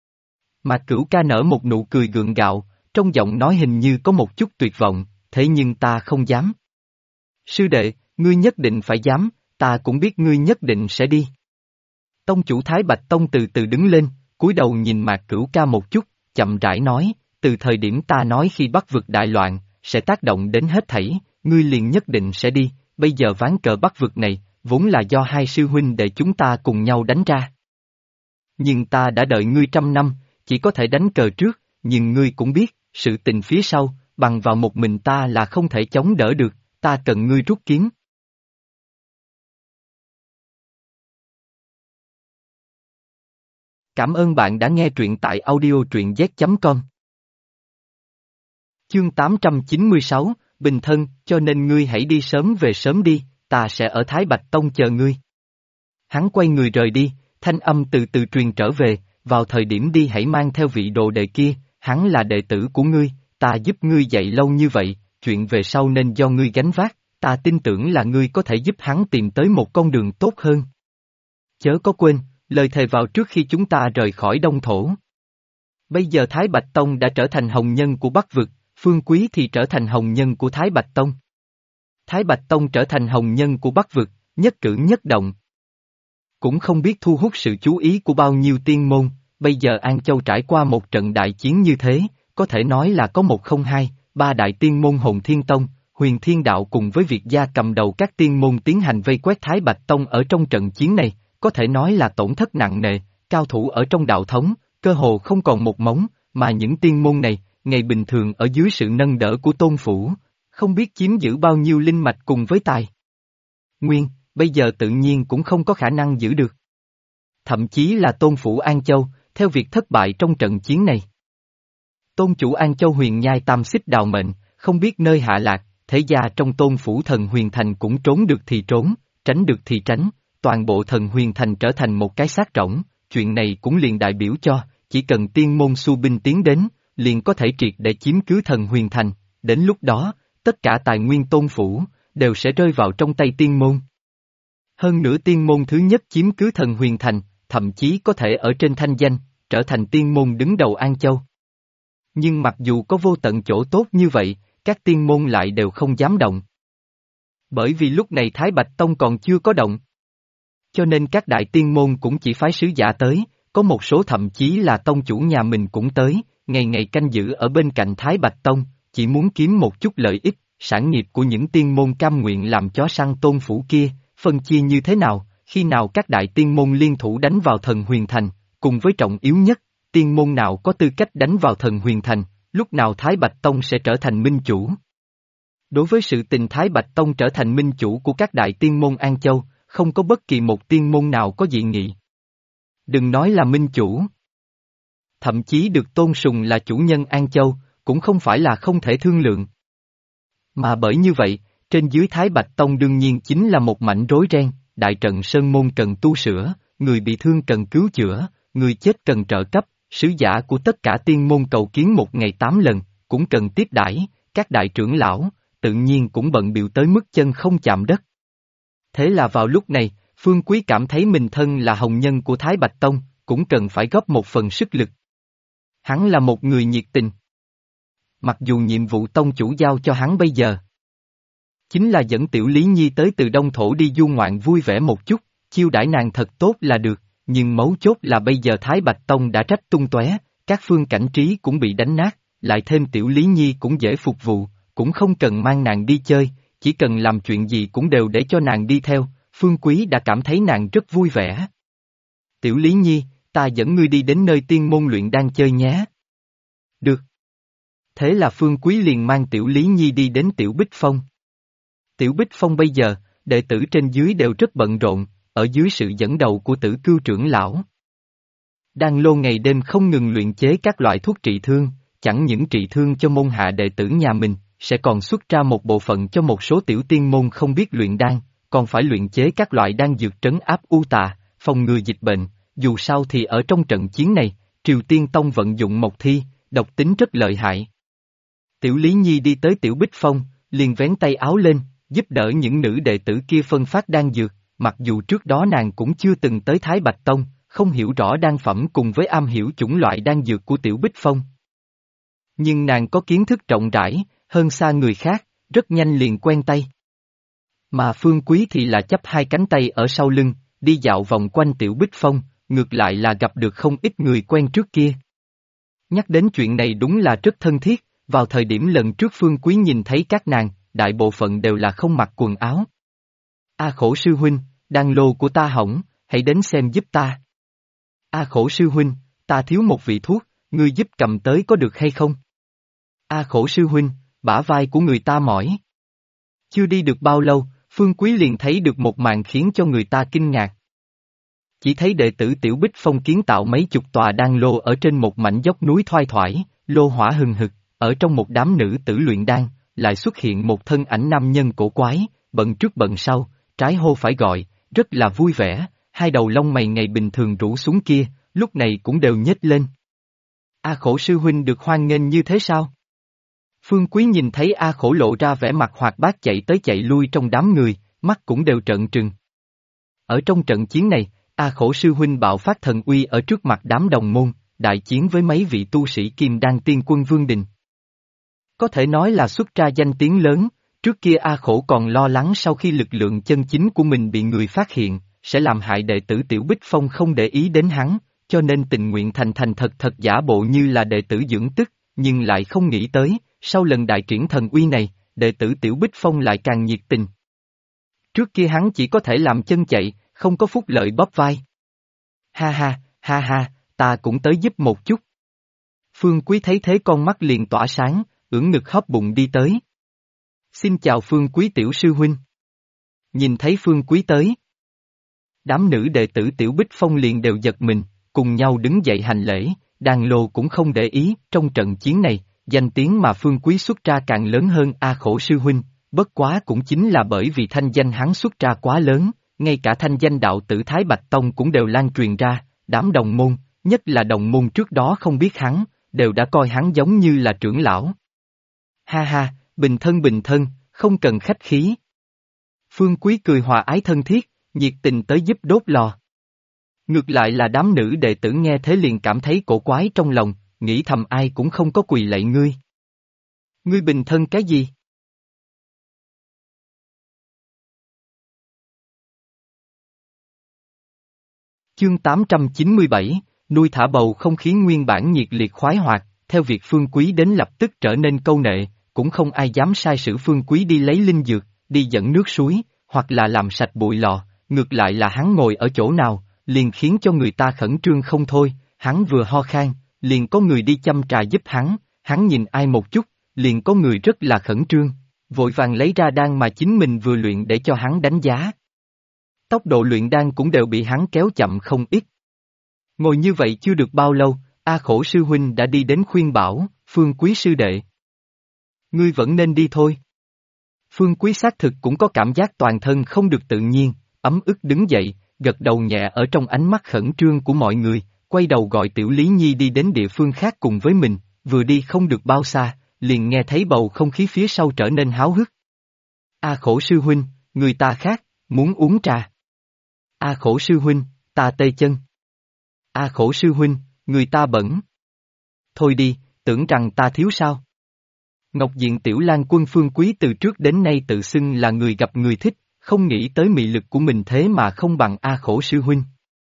Speaker 1: Mạc Cửu Ca nở một nụ cười gượng gạo, trong giọng nói hình như có một chút tuyệt vọng, thế nhưng ta không dám. Sư đệ, ngươi nhất định phải dám, ta cũng biết ngươi nhất định sẽ đi. Tông chủ Thái Bạch Tông từ từ đứng lên, cúi đầu nhìn Mạc Cửu Ca một chút, chậm rãi nói, từ thời điểm ta nói khi Bắc vực đại loạn, sẽ tác động đến hết thảy, ngươi liền nhất định sẽ đi, bây giờ ván cờ Bắc vực này, vốn là do hai sư huynh đệ chúng ta cùng nhau đánh ra. Nhưng ta đã đợi ngươi 100 năm, chỉ có thể đánh cờ trước, nhưng ngươi cũng biết, sự tình phía sau, bằng vào một mình ta là không thể chống đỡ được, ta cần ngươi rút kiếm. Cảm ơn bạn đã nghe truyện tại audio truyện z.com. Chương 896, Bình thân, cho nên ngươi hãy đi sớm về sớm đi, ta sẽ ở Thái Bạch Tông chờ ngươi. Hắn quay người rời đi, thanh âm từ từ truyền trở về, vào thời điểm đi hãy mang theo vị đồ đệ kia, hắn là đệ tử của ngươi, ta giúp ngươi dạy lâu như vậy, chuyện về sau nên do ngươi gánh vác, ta tin tưởng là ngươi có thể giúp hắn tìm tới một con đường tốt hơn. Chớ có quên, lời thề vào trước khi chúng ta rời khỏi Đông Thổ. Bây giờ Thái Bạch Tông đã trở thành hồng nhân của Bắc vực, Phương Quý thì trở thành hồng nhân của Thái Bạch Tông. Thái Bạch Tông trở thành hồng nhân của Bắc vực, nhất cử nhất động. Cũng không biết thu hút sự chú ý của bao nhiêu tiên môn, bây giờ An Châu trải qua một trận đại chiến như thế, có thể nói là có một không hai, ba đại tiên môn Hồn Thiên Tông, Huyền Thiên Đạo cùng với Việt gia cầm đầu các tiên môn tiến hành vây quét Thái Bạch Tông ở trong trận chiến này, có thể nói là tổn thất nặng nề, cao thủ ở trong đạo thống, cơ hồ không còn một mống, mà những tiên môn này, ngày bình thường ở dưới sự nâng đỡ của Tôn Phủ, không biết chiếm giữ bao nhiêu linh mạch cùng với tài nguyên, bây giờ tự nhiên cũng không có khả năng giữ được. Thậm chí là Tôn Phủ An Châu, theo việc thất bại trong trận chiến này. Tôn chủ An Châu Huyền Nhai tam xích đào mệnh, không biết nơi hạ lạc, thế gia trong Tôn Phủ Thần Huyền Thành cũng trốn được thì trốn, tránh được thì tránh, toàn bộ Thần Huyền Thành trở thành một cái xác rỗng, chuyện này cũng liền đại biểu cho, chỉ cần tiên môn xu binh tiến đến, liền có thể triệt để chiếm cứ Thần Huyền Thành, đến lúc đó, tất cả tài nguyên Tôn Phủ, đều sẽ rơi vào trong tay tiên môn. Hơn nữa tiên môn thứ nhất chiếm cứ Thần Huyền Thành, thậm chí có thể ở trên thanh danh, trở thành tiên môn đứng đầu An Châu. Nhưng mặc dù có vô tận chỗ tốt như vậy, các tiên môn lại đều không dám động. Bởi vì lúc này Thái Bạch Tông còn chưa có động. Cho nên các đại tiên môn cũng chỉ phái sứ giả tới, có một số thậm chí là tông chủ nhà mình cũng tới, ngày ngày canh giữ ở bên cạnh Thái Bạch Tông, chỉ muốn kiếm một chút lợi ích, sản nghiệp của những tiên môn cam nguyện làm chó săn Tôn Phủ kia, phân chia như thế nào, khi nào các đại tiên môn liên thủ đánh vào Thần Huyền Thành, cùng với trọng yếu nhất, tiên môn nào có tư cách đánh vào Thần Huyền Thành, lúc nào Thái Bạch Tông sẽ trở thành minh chủ. Đối với sự tình Thái Bạch Tông trở thành minh chủ của các đại tiên môn An Châu, không có bất kỳ một tiên môn nào có dị nghị. Đừng nói là minh chủ. Thậm chí được tôn sùng là chủ nhân An Châu, cũng không phải là không thể thương lượng. Mà bởi như vậy, trên dưới Thái Bạch Tông đương nhiên chính là một mảnh rối ren, đại trận sơn môn cần tu sửa, người bị thương cần cứu chữa, người chết cần trợ cấp, sứ giả của tất cả tiên môn cầu kiến một ngày 8 lần, cũng cần tiếp đãi, các đại trưởng lão, tự nhiên cũng bận bịu tới mức chân không chạm đất. Thế là vào lúc này, Phương Quý cảm thấy mình thân là hồng nhân của Thái Bạch Tông, cũng cần phải góp một phần sức lực. Hắn là một người nhiệt tình. Mặc dù nhiệm vụ tông chủ giao cho hắn bây giờ chính là dẫn Tiểu Lý Nhi tới từ Đông Thổ đi du ngoạn vui vẻ một chút, chiêu đãi nàng thật tốt là được, nhưng mấu chốt là bây giờ Thái Bạch Tông đã trách tung tóe, các phương cảnh trí cũng bị đánh nát, lại thêm Tiểu Lý Nhi cũng dễ phục vụ, cũng không cần mang nàng đi chơi, chỉ cần làm chuyện gì cũng đều để cho nàng đi theo, Phương Quý đã cảm thấy nàng rất vui vẻ. Tiểu Lý Nhi, ta dẫn ngươi đi đến nơi tiên môn luyện đan chơi nhé. Được. Thế là Phương Quý liền mang Tiểu Lý Nhi đi đến Tiểu Bích Phong. Tiểu Bích Phong bây giờ, đệ tử trên dưới đều rất bận rộn, ở dưới sự dẫn đầu của Tử Cưu trưởng lão. Đan Lô ngày đêm không ngừng luyện chế các loại thuốc trị thương, chẳng những trị thương cho môn hạ đệ tử nhà mình, sẽ còn xuất ra một bộ phận cho một số tiểu tiên môn không biết luyện đan, còn phải luyện chế các loại đan dược trấn áp u tà, phòng ngừa dịch bệnh, dù sao thì ở trong trận chiến này, Triều Tiên Tông vận dụng mộc thi, độc tính rất lợi hại. Tiểu Lý Nhi đi tới Tiểu Bích Phong, liền vén tay áo lên, giúp đỡ những nữ đệ tử kia phân phát đan dược, mặc dù trước đó nàng cũng chưa từng tới Thái Bạch Tông, không hiểu rõ đan phẩm cùng với am hiểu chủng loại đan dược của Tiểu Bích Phong. Nhưng nàng có kiến thức rộng rãi, hơn xa người khác, rất nhanh liền quen tay. Mà Phương Quý thì là chắp hai cánh tay ở sau lưng, đi dạo vòng quanh Tiểu Bích Phong, ngược lại là gặp được không ít người quen trước kia. Nhắc đến chuyện này đúng là rất thân thiết, vào thời điểm lần trước Phương Quý nhìn thấy các nàng, đại bộ phận đều là không mặc quần áo. A Khổ sư huynh, đan lô của ta hỏng, hãy đến xem giúp ta. A Khổ sư huynh, ta thiếu một vị thuốc, ngươi giúp cầm tới có được hay không? A Khổ sư huynh, bả vai của người ta mỏi. Chưa đi được bao lâu, Phương Quý liền thấy được một màn khiến cho người ta kinh ngạc. Chỉ thấy đệ tử Tiểu Bích Phong kiến tạo mấy chục tòa đan lô ở trên một mảnh dốc núi thoai thoải, lô hỏa hừng hực, ở trong một đám nữ tử luyện đan, lại xuất hiện một thân ảnh nam nhân cổ quái, bận trước bận sau, trái hô phải gọi, rất là vui vẻ, hai đầu lông mày ngày bình thường rũ xuống kia, lúc này cũng đều nhếch lên. A Khổ sư huynh được hoan nghênh như thế sao? Phương Quý nhìn thấy A Khổ lộ ra vẻ mặt hoạt bát chạy tới chạy lui trong đám người, mắt cũng đều trợn trừng. Ở trong trận chiến này, A Khổ sư huynh bạo phát thần uy ở trước mặt đám đồng môn, đại chiến với mấy vị tu sĩ Kim Đan Tiên Quân Vương Đình. Có thể nói là xuất ra danh tiếng lớn, trước kia A Khổ còn lo lắng sau khi lực lượng chân chính của mình bị người phát hiện, sẽ làm hại đệ tử Tiểu Bích Phong không để ý đến hắn, cho nên tình nguyện thành thật giả bộ như là đệ tử dưỡng tức, nhưng lại không nghĩ tới, sau lần đại triển thần uy này, đệ tử Tiểu Bích Phong lại càng nhiệt tình. Trước kia hắn chỉ có thể làm chân chạy, không có phúc lợi bóp vai. Ha ha, ta cũng tới giúp một chút. Phương Quý thấy thế con mắt liền tỏa sáng, ưỡn ngực hóp bụng đi tới. Xin chào Phương Quý tiểu sư huynh. Nhìn thấy Phương Quý tới. Đám nữ đệ tử Tiểu Bích Phong liền đều giật mình, cùng nhau đứng dậy hành lễ, đàn lô cũng không để ý, trong trận chiến này, danh tiếng mà Phương Quý xuất ra càng lớn hơn A Khổ sư huynh, bất quá cũng chính là bởi vì thanh danh hắn xuất ra quá lớn, ngay cả thanh danh đạo tử Thái Bạch Tông cũng đều lan truyền ra, đám đồng môn, nhất là đồng môn trước đó không biết hắn, đều đã coi hắn giống như là trưởng lão. Ha, bình thân, không cần khách khí. Phương Quý cười hòa ái thân thiết, nhiệt tình tới giúp đốt lò. Ngược lại là đám nữ đệ tử nghe thế liền cảm thấy cổ quái trong lòng, nghĩ thầm ai cũng không có quỳ lạy ngươi. Ngươi bình thân cái gì? Chương 897, nuôi thả bầu không khí nguyên bản nhiệt liệt khoái hoạt, theo việc Phương Quý đến lập tức trở nên câu nệ, cũng không ai dám sai sử Phương Quý đi lấy linh dược, đi dẫn nước suối, hoặc là làm sạch bụi lò, ngược lại là hắn ngồi ở chỗ nào, liền khiến cho người ta khẩn trương không thôi, hắn vừa ho khan, liền có người đi châm trà giúp hắn nhìn ai một chút, liền có người rất là khẩn trương, vội vàng lấy ra đan mà chính mình vừa luyện để cho hắn đánh giá. Tốc độ luyện đan cũng đều bị hắn kéo chậm không ít. Ngồi như vậy chưa được bao lâu, A Khổ sư huynh đã đi đến khuyên bảo, Phương Quý sư đệ. Ngươi vẫn nên đi thôi. Phương Quý xác thực cũng có cảm giác toàn thân không được tự nhiên, ấm ức đứng dậy, gật đầu nhẹ ở trong ánh mắt khẩn trương của mọi người, quay đầu gọi Tiểu Lý Nhi đi đến địa phương khác cùng với mình, vừa đi không được bao xa, liền nghe thấy bầu không khí phía sau trở nên háo hức. A Khổ sư huynh, người ta khác, muốn uống trà. A Khổ sư huynh, ta tê chân. A Khổ sư huynh, người ta bẩn. Thôi đi, tưởng rằng ta thiếu sao? Ngọc Diện Tiểu Lan Quân Phương Quý từ trước đến nay tự xưng là người gặp người thích, không nghĩ tới mị lực của mình thế mà không bằng A Khổ sư huynh.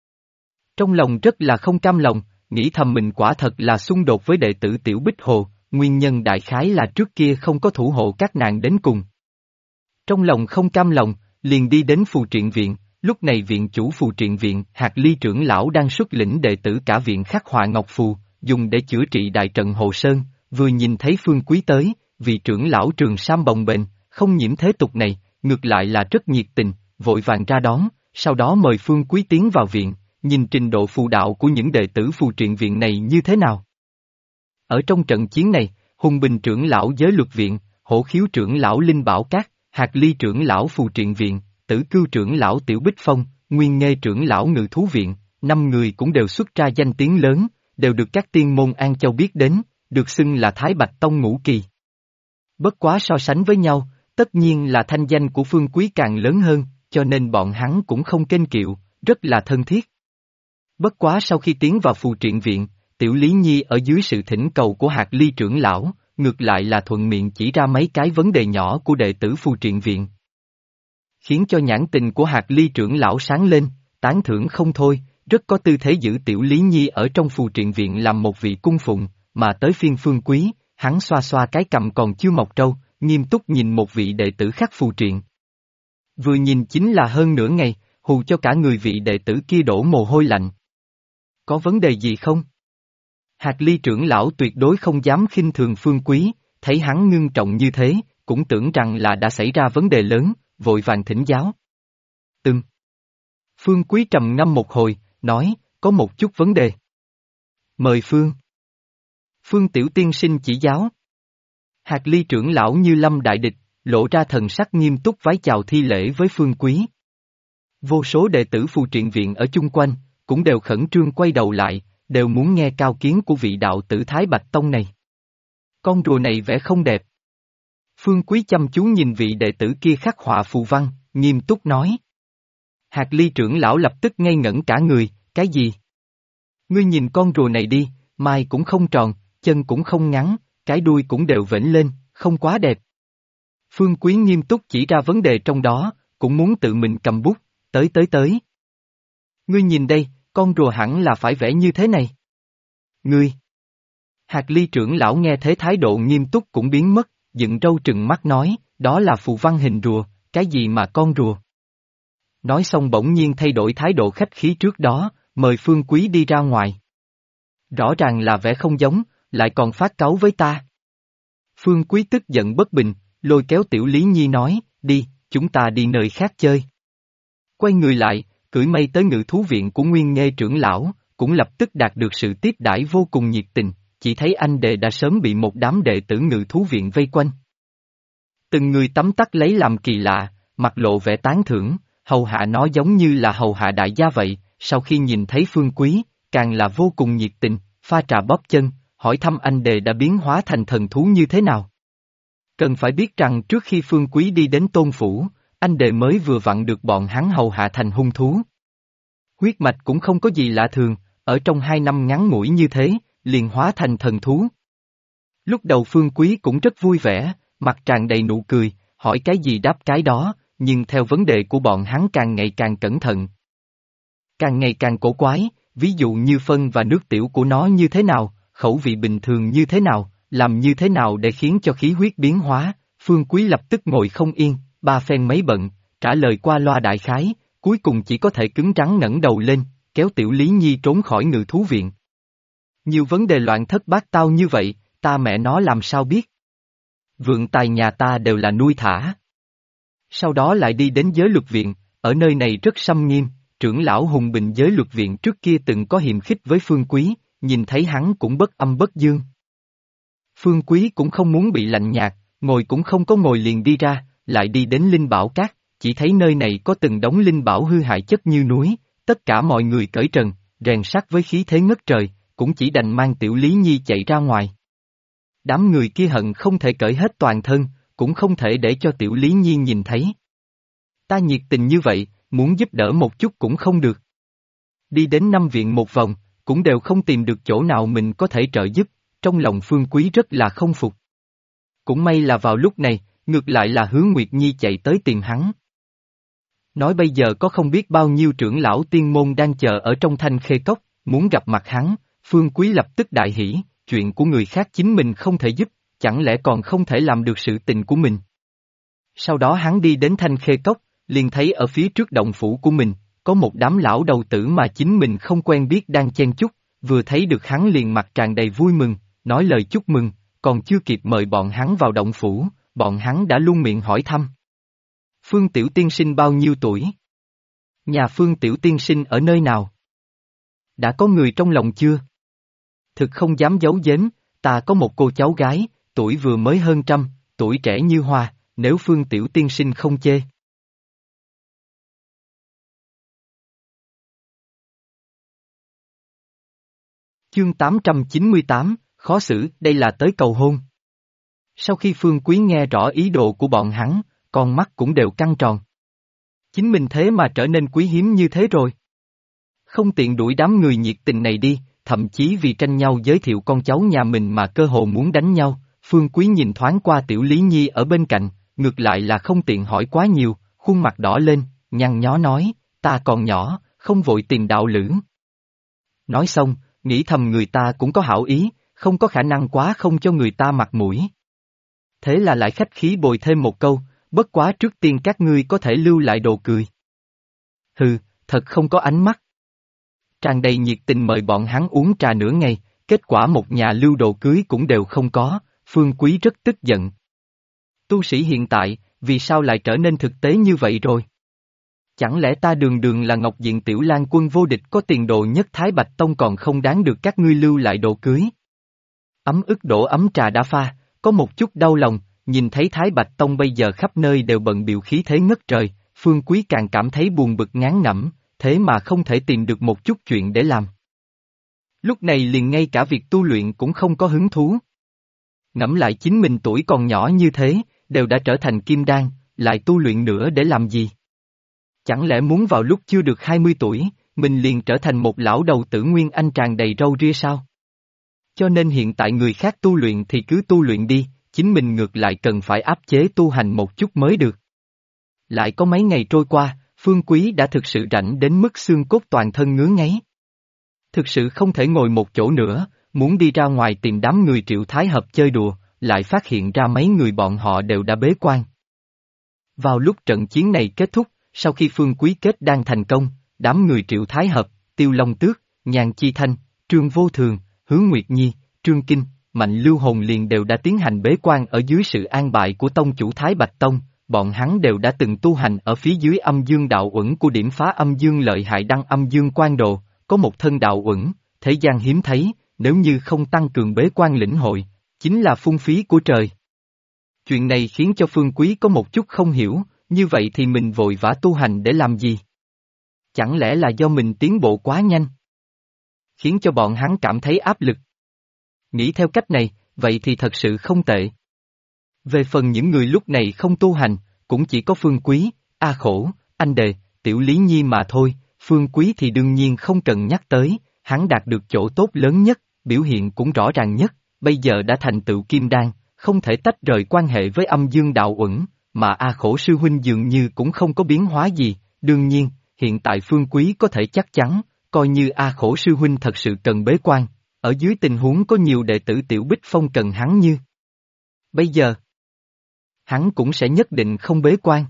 Speaker 1: Trong lòng rất là không cam lòng, nghĩ thầm mình quả thật là xung đột với đệ tử Tiểu Bích Hồ, nguyên nhân đại khái là trước kia không có thủ hộ các nàng đến cùng. Trong lòng không cam lòng, liền đi đến phù triện viện, lúc này viện chủ phù triện viện Hạt Ly trưởng lão đang xuất lĩnh đệ tử cả viện khắc họa ngọc phù, dùng để chữa trị đại trận Hồ Sơn, vừa nhìn thấy Phương Quý tới, vị trưởng lão trường sam bồng bềnh, không nhiễm thế tục này, ngược lại là rất nhiệt tình, vội vàng ra đón, sau đó mời Phương Quý tiến vào viện, nhìn trình độ phù đạo của những đệ tử phù triện viện này như thế nào. Ở trong trận chiến này, Hùng Bình trưởng lão giới luật viện, Hổ Khiếu trưởng lão Linh Bảo Các, Hạt Ly trưởng lão phù triện viện, Tử Cưu trưởng lão Tiểu Bích Phong, Nguyên Nghê trưởng lão Ngự Thú viện, 5 người cũng đều xuất ra danh tiếng lớn, đều được các tiên môn An Châu biết đến, được xưng là Thái Bạch Tông ngũ kỳ. Bất quá so sánh với nhau, tất nhiên là thanh danh của Phương Quý càng lớn hơn, cho nên bọn hắn cũng không kênh kiệu, rất là thân thiết. Bất quá sau khi tiến vào phù triện viện, Tiểu Lý Nhi ở dưới sự thỉnh cầu của Hạt Ly trưởng lão, ngược lại là thuận miệng chỉ ra mấy cái vấn đề nhỏ của đệ tử phù triện viện. Khiến cho nhãn tình của Hạt Ly trưởng lão sáng lên, tán thưởng không thôi, rất có tư thế giữ Tiểu Lý Nhi ở trong phù triện viện làm một vị cung phụng, mà tới phiên Phương Quý, hắn xoa xoa cái cằm còn chưa mọc trâu, nghiêm túc nhìn một vị đệ tử khắc phù triện. Vừa nhìn chính là hơn nửa ngày, hù cho cả người vị đệ tử kia đổ mồ hôi lạnh. Có vấn đề gì không? Hạt Ly trưởng lão tuyệt đối không dám khinh thường Phương Quý, thấy hắn ngưng trọng như thế, cũng tưởng rằng là đã xảy ra vấn đề lớn, vội vàng thỉnh giáo. Phương Quý trầm ngâm một hồi, nói, có một chút vấn đề. Mời Phương. Phương tiểu tiên sinh chỉ giáo. Hạt Ly trưởng lão như lâm đại địch, lộ ra thần sắc nghiêm túc vái chào thi lễ với Phương Quý. Vô số đệ tử phù triện viện ở chung quanh, cũng đều khẩn trương quay đầu lại, đều muốn nghe cao kiến của vị đạo tử Thái Bạch Tông này. Con rùa này vẽ không đẹp. Phương Quý chăm chú nhìn vị đệ tử kia khắc họa phù văn, nghiêm túc nói. Hạt Ly trưởng lão lập tức ngây ngẩn cả người, cái gì? Ngươi nhìn con rùa này đi, mai cũng không tròn, chân cũng không ngắn, cái đuôi cũng đều vểnh lên, không quá đẹp. Phương Quý nghiêm túc chỉ ra vấn đề trong đó, cũng muốn tự mình cầm bút, tới. Ngươi nhìn đây, con rùa hẳn là phải vẽ như thế này. Ngươi! Hạt Ly trưởng lão nghe thế thái độ nghiêm túc cũng biến mất, dựng râu trừng mắt nói, đó là phù văn hình rùa, cái gì mà con rùa? Nói xong bỗng nhiên thay đổi thái độ khách khí trước đó, mời Phương Quý đi ra ngoài. Rõ ràng là vẽ không giống, lại còn phát cáu với ta. Phương Quý tức giận bất bình, lôi kéo Tiểu Lý Nhi nói, đi, chúng ta đi nơi khác chơi. Quay người lại, cưỡi mây tới ngự thú viện của Nguyên Nghê trưởng lão, cũng lập tức đạt được sự tiếp đãi vô cùng nhiệt tình, chỉ thấy anh đệ đã sớm bị một đám đệ tử ngự thú viện vây quanh. Từng người tấm tắc lấy làm kỳ lạ, mặt lộ vẻ tán thưởng, hầu hạ nó giống như là hầu hạ đại gia vậy, sau khi nhìn thấy Phương Quý, càng là vô cùng nhiệt tình, pha trà bóp chân, hỏi thăm anh đệ đã biến hóa thành thần thú như thế nào. Cần phải biết rằng trước khi Phương Quý đi đến Tôn Phủ, anh đệ mới vừa vặn được bọn hắn hầu hạ thành hung thú. Huyết mạch cũng không có gì lạ thường, ở trong 2 năm ngắn ngủi như thế, liền hóa thành thần thú. Lúc đầu Phương Quý cũng rất vui vẻ, mặt tràn đầy nụ cười, hỏi cái gì đáp cái đó, nhưng theo vấn đề của bọn hắn càng ngày càng cẩn thận. Càng ngày càng cổ quái, ví dụ như phân và nước tiểu của nó như thế nào, khẩu vị bình thường như thế nào, làm như thế nào để khiến cho khí huyết biến hóa, Phương Quý lập tức ngồi không yên, ba phen mấy bận, trả lời qua loa đại khái, cuối cùng chỉ có thể cứng rắn ngẩng đầu lên, kéo Tiểu Lý Nhi trốn khỏi ngự thú viện. Nhiều vấn đề loạn thất bát tao như vậy, ta mẹ nó làm sao biết? Vượng tài nhà ta đều là nuôi thả. Sau đó lại đi đến giới luật viện, ở nơi này rất xâm nghiêm, trưởng lão Hùng Bình giới luật viện trước kia từng có hiềm khích với Phương Quý, nhìn thấy hắn cũng bất âm bất dương. Phương Quý cũng không muốn bị lạnh nhạt, ngồi cũng không có ngồi liền đi ra, lại đi đến Linh Bảo Các, chỉ thấy nơi này có từng đống linh bảo hư hại chất như núi, tất cả mọi người cởi trần, rèn sắt với khí thế ngất trời, cũng chỉ đành mang Tiểu Lý Nhi chạy ra ngoài. Đám người kia hận không thể cởi hết toàn thân, cũng không thể để cho Tiểu Lý Nhi nhìn thấy. Ta nhiệt tình như vậy, muốn giúp đỡ một chút cũng không được. Đi đến 5 viện một vòng, cũng đều không tìm được chỗ nào mình có thể trợ giúp, trong lòng Phương Quý rất là không phục. Cũng may là vào lúc này, ngược lại là Hứa Nguyệt Nhi chạy tới tìm hắn. Nói bây giờ có không biết bao nhiêu trưởng lão tiên môn đang chờ ở trong Thanh Khê Cốc, muốn gặp mặt hắn, Phương Quý lập tức đại hỉ, chuyện của người khác chính mình không thể giúp, chẳng lẽ còn không thể làm được sự tình của mình. Sau đó hắn đi đến Thanh Khê Cốc, liền thấy ở phía trước động phủ của mình, có một đám lão đầu tử mà chính mình không quen biết đang chen chúc, vừa thấy được hắn liền mặt tràn đầy vui mừng, nói lời chúc mừng, còn chưa kịp mời bọn hắn vào động phủ, bọn hắn đã luôn miệng hỏi thăm. Phương Tiểu Tiên Sinh bao nhiêu tuổi? Nhà Phương Tiểu Tiên Sinh ở nơi nào? Đã có người trong lòng chưa? Thực không dám giấu giếm, ta có một cô cháu gái, tuổi vừa mới hơn trăm, tuổi trẻ như hoa, nếu Phương Tiểu Tiên Sinh không chê. Chương 898, khó xử, đây là tới cầu hôn. Sau khi Phương Quý nghe rõ ý đồ của bọn hắn, con mắt cũng đều căng tròn. Chính mình thế mà trở nên quý hiếm như thế rồi. Không tiện đuổi đám người nhiệt tình này đi, thậm chí vì tranh nhau giới thiệu con cháu nhà mình mà cơ hồ muốn đánh nhau, Phương Quý nhìn thoáng qua Tiểu Lý Nhi ở bên cạnh, ngược lại là không tiện hỏi quá nhiều, khuôn mặt đỏ lên, nhăn nhó nói, ta còn nhỏ, không vội tìm đạo lữ. Nói xong, nghĩ thầm người ta cũng có hảo ý, không có khả năng quá không cho người ta mặt mũi. Thế là lại khách khí bồi thêm một câu, bất quá trước tiên các ngươi có thể lưu lại đồ cười. Hừ, thật không có ánh mắt. Tràn đầy nhiệt tình mời bọn hắn uống trà nửa ngày, kết quả một nhà lưu đồ cưới cũng đều không có, Phương Quý rất tức giận. Tu sĩ hiện tại, vì sao lại trở nên thực tế như vậy rồi? Chẳng lẽ ta đường đường là Ngọc Diện Tiểu Lang Quân vô địch có tiền đồ nhất Thái Bạch Tông còn không đáng được các ngươi lưu lại đồ cưới? Ấm ức đổ ấm trà đã pha, có một chút đau lòng, nhìn thấy Thái Bạch Tông bây giờ khắp nơi đều bận biểu khí thế ngất trời, Phương Quý càng cảm thấy buồn bực ngán ngẩm, thế mà không thể tìm được một chút chuyện để làm. Lúc này liền ngay cả việc tu luyện cũng không có hứng thú. Ngẫm lại chính mình tuổi còn nhỏ như thế, đều đã trở thành kim đan, lại tu luyện nữa để làm gì? Chẳng lẽ muốn vào lúc chưa được 20 tuổi, mình liền trở thành một lão đầu tử Nguyên Anh tràn đầy râu ria sao? Cho nên hiện tại người khác tu luyện thì cứ tu luyện đi, chính mình ngược lại cần phải áp chế tu hành một chút mới được. Lại có mấy ngày trôi qua, Phương Quý đã thực sự rảnh đến mức xương cốt toàn thân ngứa ngáy. Thực sự không thể ngồi một chỗ nữa, muốn đi ra ngoài tìm đám người Triệu Thái Hợp chơi đùa, lại phát hiện ra mấy người bọn họ đều đã bế quan. Vào lúc trận chiến này kết thúc, sau khi Phương Quý kết đan thành công, đám người Triệu Thái Hợp, Tiêu Long Tước, Nhàn Chi Thanh, Trương Vô Thường, Hứa Nguyệt Nhi, Trương Kinh, Mạnh Lưu Hồn liền đều đã tiến hành bế quan ở dưới sự an bài của tông chủ Thái Bạch Tông, bọn hắn đều đã từng tu hành ở phía dưới âm dương đạo uẩn của điểm phá âm dương lợi hại đăng âm dương quan đồ, có một thân đạo uẩn, thế gian hiếm thấy, nếu như không tăng cường bế quan lĩnh hội, chính là phung phí của trời. Chuyện này khiến cho Phương Quý có một chút không hiểu, như vậy thì mình vội vã tu hành để làm gì? Chẳng lẽ là do mình tiến bộ quá nhanh? Khiến cho bọn hắn cảm thấy áp lực. Nghĩ theo cách này, vậy thì thật sự không tệ. Về phần những người lúc này không tu hành, cũng chỉ có Phương Quý, A Khổ, Anh Đề, Tiểu Lý Nhi mà thôi, Phương Quý thì đương nhiên không cần nhắc tới, hắn đạt được chỗ tốt lớn nhất, biểu hiện cũng rõ ràng nhất, bây giờ đã thành tựu kim đan, không thể tách rời quan hệ với âm dương đạo uẩn, mà A Khổ sư huynh dường như cũng không có biến hóa gì, đương nhiên, hiện tại Phương Quý có thể chắc chắn, coi như A Khổ sư huynh thật sự cần bế quan, ở dưới tình huống có nhiều đệ tử Tiểu Bích Phong cần hắn như. Bây giờ, hắn cũng sẽ nhất định không bế quan.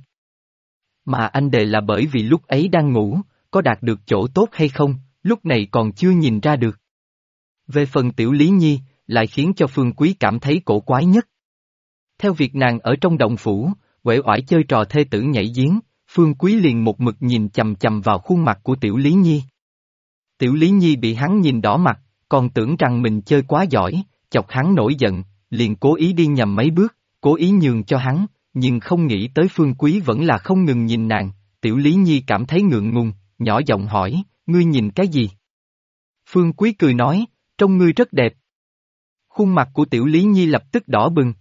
Speaker 1: Mà anh Đề là bởi vì lúc ấy đang ngủ, có đạt được chỗ tốt hay không, lúc này còn chưa nhìn ra được. Về phần Tiểu Lý Nhi, lại khiến cho Phương Quý cảm thấy cổ quái nhất. Theo việc nàng ở trong động phủ, uể oải chơi trò thê tử nhảy giếng, Phương Quý liền một mực nhìn chầm chầm vào khuôn mặt của Tiểu Lý Nhi. Tiểu Lý Nhi bị hắn nhìn đỏ mặt, còn tưởng rằng mình chơi quá giỏi, chọc hắn nổi giận, liền cố ý đi nhầm mấy bước, cố ý nhường cho hắn, nhưng không nghĩ tới Phương Quý vẫn là không ngừng nhìn nàng, Tiểu Lý Nhi cảm thấy ngượng ngùng, nhỏ giọng hỏi, ngươi nhìn cái gì? Phương Quý cười nói, trông ngươi rất đẹp. Khuôn mặt của Tiểu Lý Nhi lập tức đỏ bừng.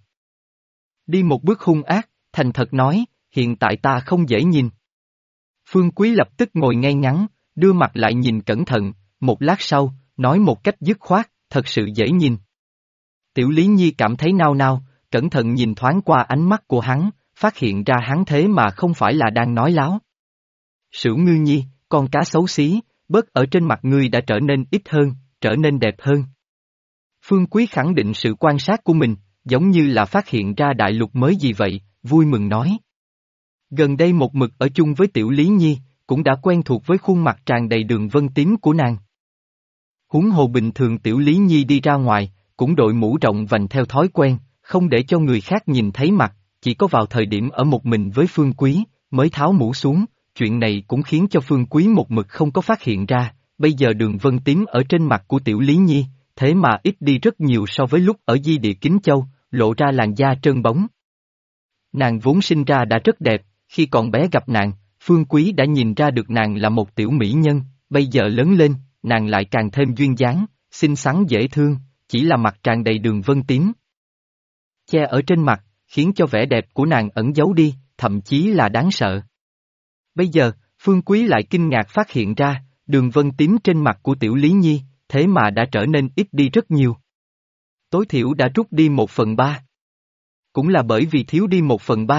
Speaker 1: Đi một bước hung ác, thành thật nói, hiện tại ta không dễ nhìn. Phương Quý lập tức ngồi ngay ngắn, đưa mặt lại nhìn cẩn thận, một lát sau, nói một cách dứt khoát, thật sự dễ nhìn. Tiểu Lý Nhi cảm thấy nao nao, cẩn thận nhìn thoáng qua ánh mắt của hắn, phát hiện ra hắn thế mà không phải là đang nói láo. Sửu Ngư Nhi, con cá xấu xí, bớt ở trên mặt ngươi đã trở nên ít hơn, trở nên đẹp hơn. Phương Quý khẳng định sự quan sát của mình, giống như là phát hiện ra đại lục mới gì vậy, vui mừng nói. Gần đây một mực ở chung với Tiểu Lý Nhi, cũng đã quen thuộc với khuôn mặt tràn đầy đường vân tím của nàng. Huống hồ bình thường Tiểu Lý Nhi đi ra ngoài, cũng đội mũ rộng vành theo thói quen, không để cho người khác nhìn thấy mặt, chỉ có vào thời điểm ở một mình với Phương Quý, mới tháo mũ xuống, chuyện này cũng khiến cho Phương Quý một mực không có phát hiện ra, bây giờ đường vân tím ở trên mặt của Tiểu Lý Nhi, thế mà ít đi rất nhiều so với lúc ở Di Địa Kính Châu, lộ ra làn da trơn bóng. Nàng vốn sinh ra đã rất đẹp, khi còn bé gặp nàng, Phương Quý đã nhìn ra được nàng là một tiểu mỹ nhân, bây giờ lớn lên, nàng lại càng thêm duyên dáng, xinh xắn dễ thương, chỉ là mặt tràn đầy đường vân tím. Che ở trên mặt, khiến cho vẻ đẹp của nàng ẩn giấu đi, thậm chí là đáng sợ. Bây giờ, Phương Quý lại kinh ngạc phát hiện ra, đường vân tím trên mặt của Tiểu Lý Nhi, thế mà đã trở nên ít đi rất nhiều. Tối thiểu đã rút đi 1/3. Cũng là bởi vì thiếu đi 1/3 này,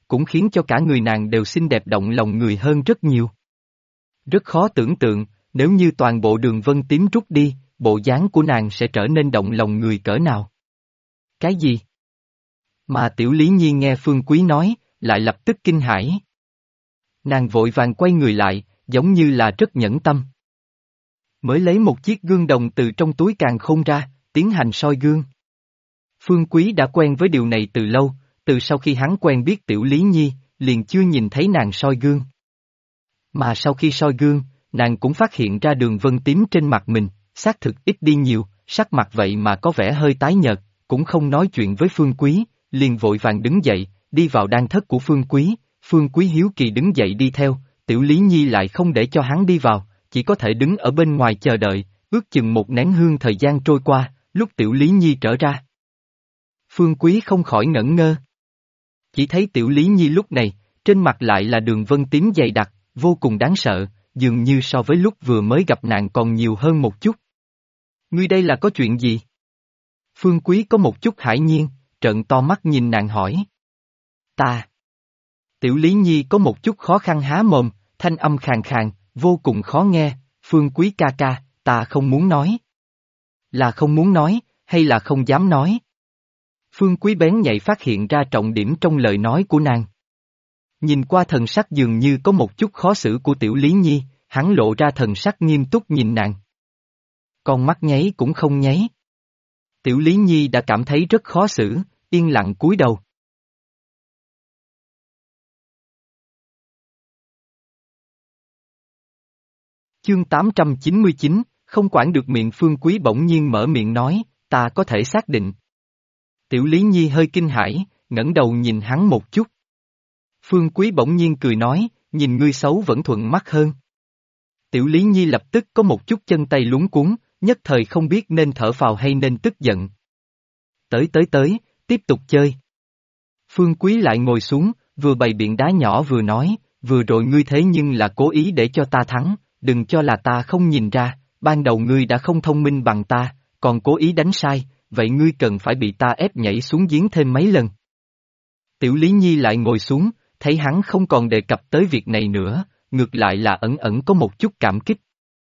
Speaker 1: cũng khiến cho cả người nàng đều xinh đẹp động lòng người hơn rất nhiều. Rất khó tưởng tượng, nếu như toàn bộ đường vân tím rút đi, bộ dáng của nàng sẽ trở nên động lòng người cỡ nào. Cái gì? Mà Tiểu Lý Nhi nghe Phương Quý nói, lại lập tức kinh hãi. Nàng vội vàng quay người lại, giống như là rất nhẫn tâm. Mới lấy một chiếc gương đồng từ trong túi càn khôn ra, tiến hành soi gương. Phương Quý đã quen với điều này từ lâu, từ sau khi hắn quen biết Tiểu Lý Nhi, liền chưa nhìn thấy nàng soi gương. Mà sau khi soi gương, nàng cũng phát hiện ra đường vân tím trên mặt mình, xác thực ít đi nhiều, sắc mặt vậy mà có vẻ hơi tái nhợt, cũng không nói chuyện với Phương Quý, liền vội vàng đứng dậy, đi vào đan thất của Phương Quý. Phương Quý hiếu kỳ đứng dậy đi theo, Tiểu Lý Nhi lại không để cho hắn đi vào, chỉ có thể đứng ở bên ngoài chờ đợi, ước chừng một nén hương thời gian trôi qua, lúc Tiểu Lý Nhi trở ra. Phương Quý không khỏi ngẩn ngơ. Chỉ thấy Tiểu Lý Nhi lúc này, trên mặt lại là đường vân tím dày đặc, vô cùng đáng sợ, dường như so với lúc vừa mới gặp nàng còn nhiều hơn một chút. Ngươi đây là có chuyện gì? Phương Quý có một chút hãi nhiên, trợn to mắt nhìn nàng hỏi. Ta. Tiểu Lý Nhi có một chút khó khăn há mồm, thanh âm khàn khàn, vô cùng khó nghe, Phương Quý ca ca, ta không muốn nói. Là không muốn nói, hay là không dám nói? Phương Quý bén nhạy phát hiện ra trọng điểm trong lời nói của nàng. Nhìn qua thần sắc dường như có một chút khó xử của Tiểu Lý Nhi, hắn lộ ra thần sắc nghiêm túc nhìn nàng. Con mắt nháy cũng không nháy. Tiểu Lý Nhi đã cảm thấy rất khó xử, yên lặng cúi đầu. Chương 899, không quản được miệng Phương Quý bỗng nhiên mở miệng nói, ta có thể xác định. Tiểu Lý Nhi hơi kinh hãi, ngẩng đầu nhìn hắn một chút. Phương Quý bỗng nhiên cười nói, nhìn ngươi xấu vẫn thuận mắt hơn. Tiểu Lý Nhi lập tức có một chút chân tay luống cuống, nhất thời không biết nên thở phào hay nên tức giận. Tới, tiếp tục chơi. Phương Quý lại ngồi xuống, vừa bày biện đá nhỏ vừa nói, vừa rồi ngươi thế nhưng là cố ý để cho ta thắng, đừng cho là ta không nhìn ra, ban đầu ngươi đã không thông minh bằng ta, còn cố ý đánh sai, vậy ngươi cần phải bị ta ép nhảy xuống giếng thêm mấy lần. Tiểu Lý Nhi lại ngồi xuống, thấy hắn không còn đề cập tới việc này nữa, ngược lại là ẩn ẩn có một chút cảm kích.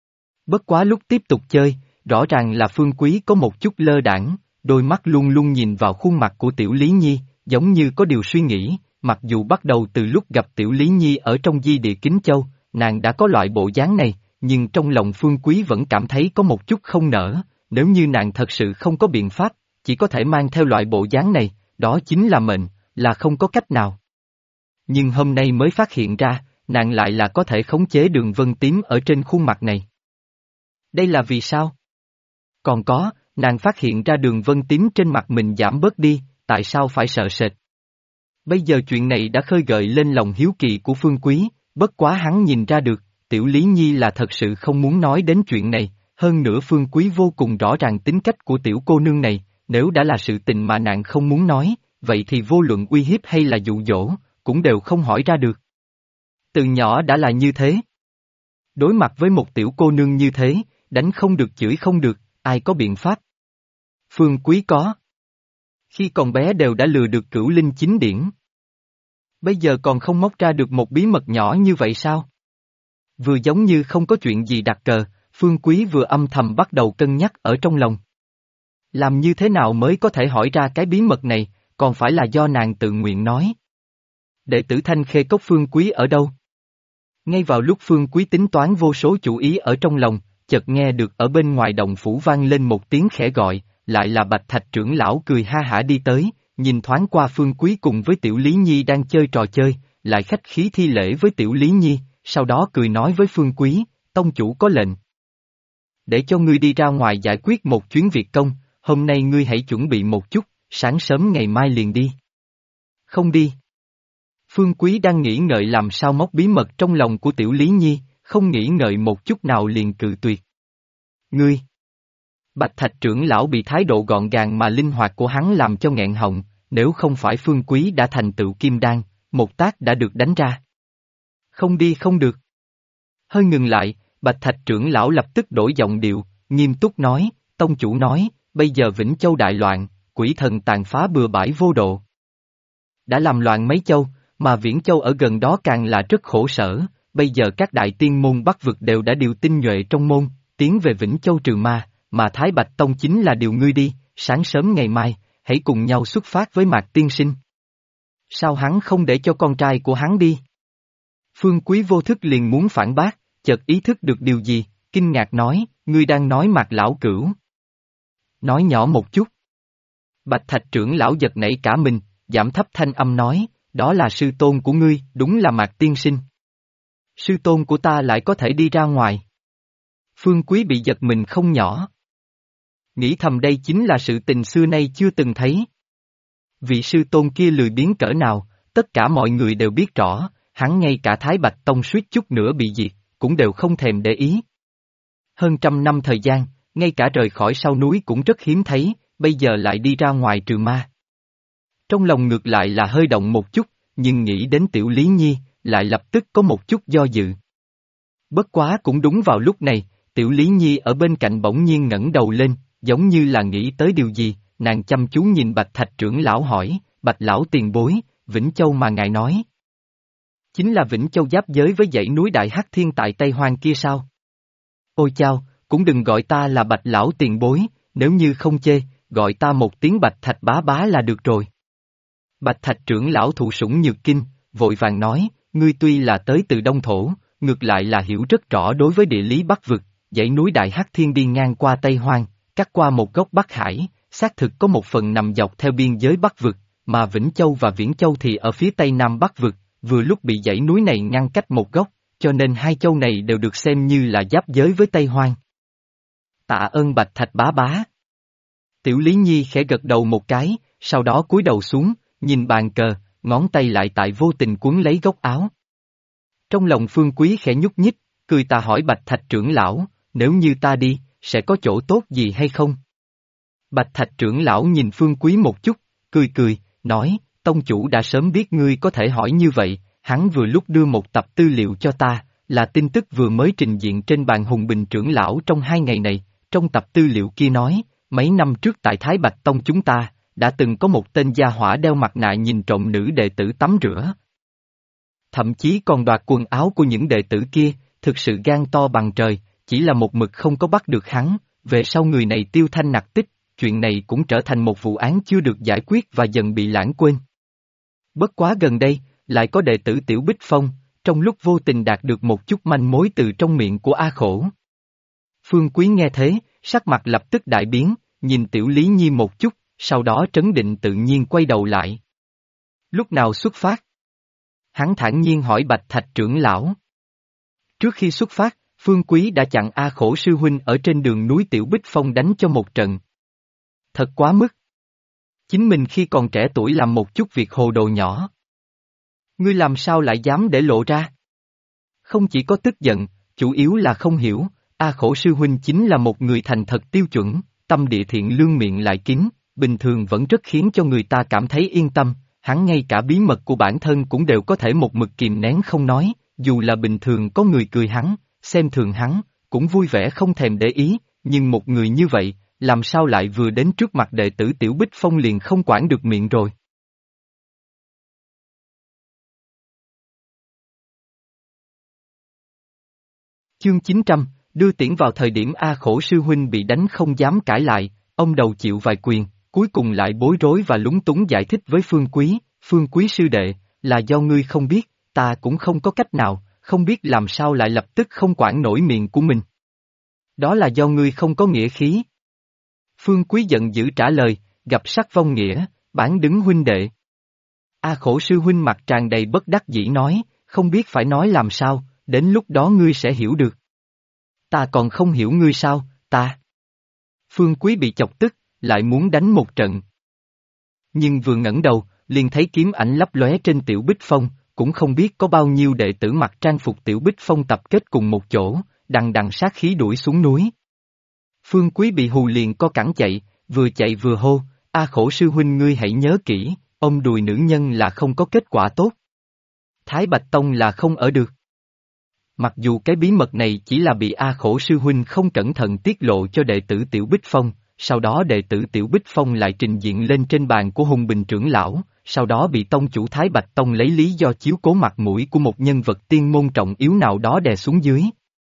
Speaker 1: Bất quá lúc tiếp tục chơi, rõ ràng là Phương Quý có một chút lơ đãng, đôi mắt luôn luôn nhìn vào khuôn mặt của Tiểu Lý Nhi, giống như có điều suy nghĩ, mặc dù bắt đầu từ lúc gặp Tiểu Lý Nhi ở trong di địa Kính Châu, nàng đã có loại bộ dáng này, nhưng trong lòng Phương Quý vẫn cảm thấy có một chút không nỡ, nếu như nàng thật sự không có biện pháp, chỉ có thể mang theo loại bộ dáng này, đó chính là mệnh, là không có cách nào. Nhưng hôm nay mới phát hiện ra, nàng lại là có thể khống chế đường vân tím ở trên khuôn mặt này. Đây là vì sao? Còn có, nàng phát hiện ra đường vân tím trên mặt mình giảm bớt đi, tại sao phải sợ sệt? Bây giờ chuyện này đã khơi gợi lên lòng hiếu kỳ của Phương Quý, bất quá hắn nhìn ra được, Tiểu Lý Nhi là thật sự không muốn nói đến chuyện này, hơn nữa Phương Quý vô cùng rõ ràng tính cách của tiểu cô nương này, nếu đã là sự tình mà nàng không muốn nói, vậy thì vô luận uy hiếp hay là dụ dỗ, cũng đều không hỏi ra được. Từ nhỏ đã là như thế. Đối mặt với một tiểu cô nương như thế, đánh không được chửi không được, ai có biện pháp? Phương Quý có. Khi còn bé đều đã lừa được Cửu Linh Chính Điển. Bây giờ còn không móc ra được một bí mật nhỏ như vậy sao? Vừa giống như không có chuyện gì đặt cờ, Phương Quý vừa âm thầm bắt đầu cân nhắc ở trong lòng. Làm như thế nào mới có thể hỏi ra cái bí mật này, còn phải là do nàng tự nguyện nói. Đệ tử Thanh Khê Cốc Phương Quý ở đâu? Ngay vào lúc Phương Quý tính toán vô số chủ ý ở trong lòng, chợt nghe được ở bên ngoài động phủ vang lên một tiếng khẽ gọi, lại là Bạch Thạch trưởng lão cười ha hả đi tới, nhìn thoáng qua Phương Quý cùng với Tiểu Lý Nhi đang chơi trò chơi, lại khách khí thi lễ với Tiểu Lý Nhi, sau đó cười nói với Phương Quý, tông chủ có lệnh. Để cho ngươi đi ra ngoài giải quyết một chuyến việc công, hôm nay ngươi hãy chuẩn bị một chút, sáng sớm ngày mai liền đi. Không đi. Phương Quý đang nghĩ ngợi làm sao móc bí mật trong lòng của Tiểu Lý Nhi, không nghĩ ngợi một chút nào liền cự tuyệt. Ngươi! Bạch Thạch trưởng lão bị thái độ gọn gàng mà linh hoạt của hắn làm cho nghẹn họng, nếu không phải Phương Quý đã thành tựu kim đan, một tác đã được đánh ra. Không đi không được. Hơi ngừng lại, Bạch Thạch trưởng lão lập tức đổi giọng điệu, nghiêm túc nói, tông chủ nói, bây giờ Vĩnh Châu đại loạn, quỷ thần tàn phá bừa bãi vô độ. Đã làm loạn mấy châu, mà Viễn Châu ở gần đó càng là rất khổ sở, bây giờ các đại tiên môn Bắc vực đều đã điều tinh nhuệ trong môn, tiến về Vĩnh Châu trừ ma, mà Thái Bạch Tông chính là điều ngươi đi, sáng sớm ngày mai, hãy cùng nhau xuất phát với Mạc Tiên Sinh. Sao hắn không để cho con trai của hắn đi? Phương Quý vô thức liền muốn phản bác, chợt ý thức được điều gì, kinh ngạc nói, ngươi đang nói Mạc lão cửu. Nói nhỏ một chút. Bạch Thạch trưởng lão giật nảy cả mình, giảm thấp thanh âm nói, đó là sư tôn của ngươi, đúng là Mạc Tiên Sinh. Sư tôn của ta lại có thể đi ra ngoài. Phương Quý bị giật mình không nhỏ. Nghĩ thầm đây chính là sự tình xưa nay chưa từng thấy. Vị sư tôn kia lười biếng cỡ nào, tất cả mọi người đều biết rõ, hắn ngay cả Thái Bạch Tông suýt chút nữa bị diệt, cũng đều không thèm để ý. Hơn trăm năm thời gian, ngay cả rời khỏi sau núi cũng rất hiếm thấy, bây giờ lại đi ra ngoài trừ ma. Trong lòng ngược lại là hơi động một chút, nhưng nghĩ đến Tiểu Lý Nhi, lại lập tức có một chút do dự. Bất quá cũng đúng vào lúc này, Tiểu Lý Nhi ở bên cạnh bỗng nhiên ngẩng đầu lên, giống như là nghĩ tới điều gì, nàng chăm chú nhìn Bạch Thạch trưởng lão hỏi, Bạch lão tiền bối, Vĩnh Châu mà ngài nói. Chính là Vĩnh Châu giáp giới với dãy núi Đại Hắc Thiên tại Tây Hoang kia sao? Ôi chao, cũng đừng gọi ta là Bạch lão tiền bối, nếu như không chê, gọi ta một tiếng Bạch Thạch bá bá là được rồi. Bạch Thạch trưởng lão thụ sủng nhược kinh, vội vàng nói, ngươi tuy là tới từ Đông Thổ, ngược lại là hiểu rất rõ đối với địa lý Bắc vực, dãy núi Đại Hắc Thiên đi ngang qua Tây Hoang, cắt qua một góc Bắc Hải, xác thực có một phần nằm dọc theo biên giới Bắc vực, mà Vĩnh Châu và Viễn Châu thì ở phía Tây Nam Bắc vực, vừa lúc bị dãy núi này ngăn cách một góc, cho nên hai châu này đều được xem như là giáp giới với Tây Hoang. Tạ ơn Bạch Thạch bá bá. Tiểu Lý Nhi khẽ gật đầu một cái, sau đó cúi đầu xuống, nhìn bàn cờ, ngón tay lại tại vô tình cuốn lấy góc áo. Trong lòng Phương Quý khẽ nhúc nhích, cười ta hỏi Bạch Thạch trưởng lão, nếu như ta đi, sẽ có chỗ tốt gì hay không? Bạch Thạch trưởng lão nhìn Phương Quý một chút, cười cười, nói, tông chủ đã sớm biết ngươi có thể hỏi như vậy, hắn vừa lúc đưa một tập tư liệu cho ta, là tin tức vừa mới trình diện trên bàn Hùng Bình trưởng lão trong 2 ngày này, trong tập tư liệu kia nói, mấy năm trước tại Thái Bạch Tông chúng ta, đã từng có một tên gia hỏa đeo mặt nạ nhìn trộm nữ đệ tử tắm rửa. Thậm chí còn đoạt quần áo của những đệ tử kia, thực sự gan to bằng trời, chỉ là một mực không có bắt được hắn, về sau người này tiêu thanh nặc tích, chuyện này cũng trở thành một vụ án chưa được giải quyết và dần bị lãng quên. Bất quá gần đây, lại có đệ tử Tiểu Bích Phong, trong lúc vô tình đạt được một chút manh mối từ trong miệng của A Khổ. Phương Quý nghe thế, sắc mặt lập tức đại biến, nhìn Tiểu Lý Nhi một chút, sau đó trấn định tự nhiên quay đầu lại. Lúc nào xuất phát? Hắn thản nhiên hỏi Bạch Thạch trưởng lão. Trước khi xuất phát, Phương Quý đã chặn A Khổ sư huynh ở trên đường núi Tiểu Bích Phong đánh cho một trận. Thật quá mức. Chính mình khi còn trẻ tuổi làm một chút việc hồ đồ nhỏ. Ngươi làm sao lại dám để lộ ra? Không chỉ có tức giận, chủ yếu là không hiểu, A Khổ sư huynh chính là một người thành thật tiêu chuẩn, tâm địa thiện lương miệng lại kín, bình thường vẫn rất khiến cho người ta cảm thấy yên tâm, hắn ngay cả bí mật của bản thân cũng đều có thể một mực kìm nén không nói, dù là bình thường có người cười hắn, xem thường hắn, cũng vui vẻ không thèm để ý, nhưng một người như vậy, làm sao lại vừa đến trước mặt đệ tử Tiểu Bích Phong liền không quản được miệng rồi. Chương 900, đưa tiễn vào thời điểm A Khổ sư huynh bị đánh không dám cãi lại, ông đầu chịu vài quyền, cuối cùng lại bối rối và lúng túng giải thích với Phương Quý sư đệ, là do ngươi không biết, ta cũng không có cách nào, không biết làm sao lại lập tức không quản nổi miệng của mình. Đó là do ngươi không có nghĩa khí. Phương Quý giận dữ trả lời, gặp sắc vong nghĩa, bán đứng huynh đệ. A Khổ sư huynh mặt tràn đầy bất đắc dĩ nói, không biết phải nói làm sao, đến lúc đó ngươi sẽ hiểu được. Ta còn không hiểu ngươi sao, ta. Phương Quý bị chọc tức, lại muốn đánh một trận. Nhưng vừa ngẩng đầu, liền thấy kiếm ảnh lấp lóe trên Tiểu Bích Phong, cũng không biết có bao nhiêu đệ tử mặc trang phục Tiểu Bích Phong tập kết cùng một chỗ, đằng đằng sát khí đuổi xuống núi. Phương Quý bị hù liền co cẳng chạy vừa hô, A Khổ sư huynh ngươi hãy nhớ kỹ, ôm đùi nữ nhân là không có kết quả tốt. Thái Bạch Tông là không ở được. Mặc dù cái bí mật này chỉ là bị A Khổ sư huynh không cẩn thận tiết lộ cho đệ tử Tiểu Bích Phong, sau đó đệ tử Tiểu Bích Phong lại trình diện lên trên bàn của Hùng Bình trưởng lão, sau đó bị tông chủ Thái Bạch Tông lấy lý do chiếu cố mặt mũi của một nhân vật tiên môn trọng yếu nào đó đè xuống dưới.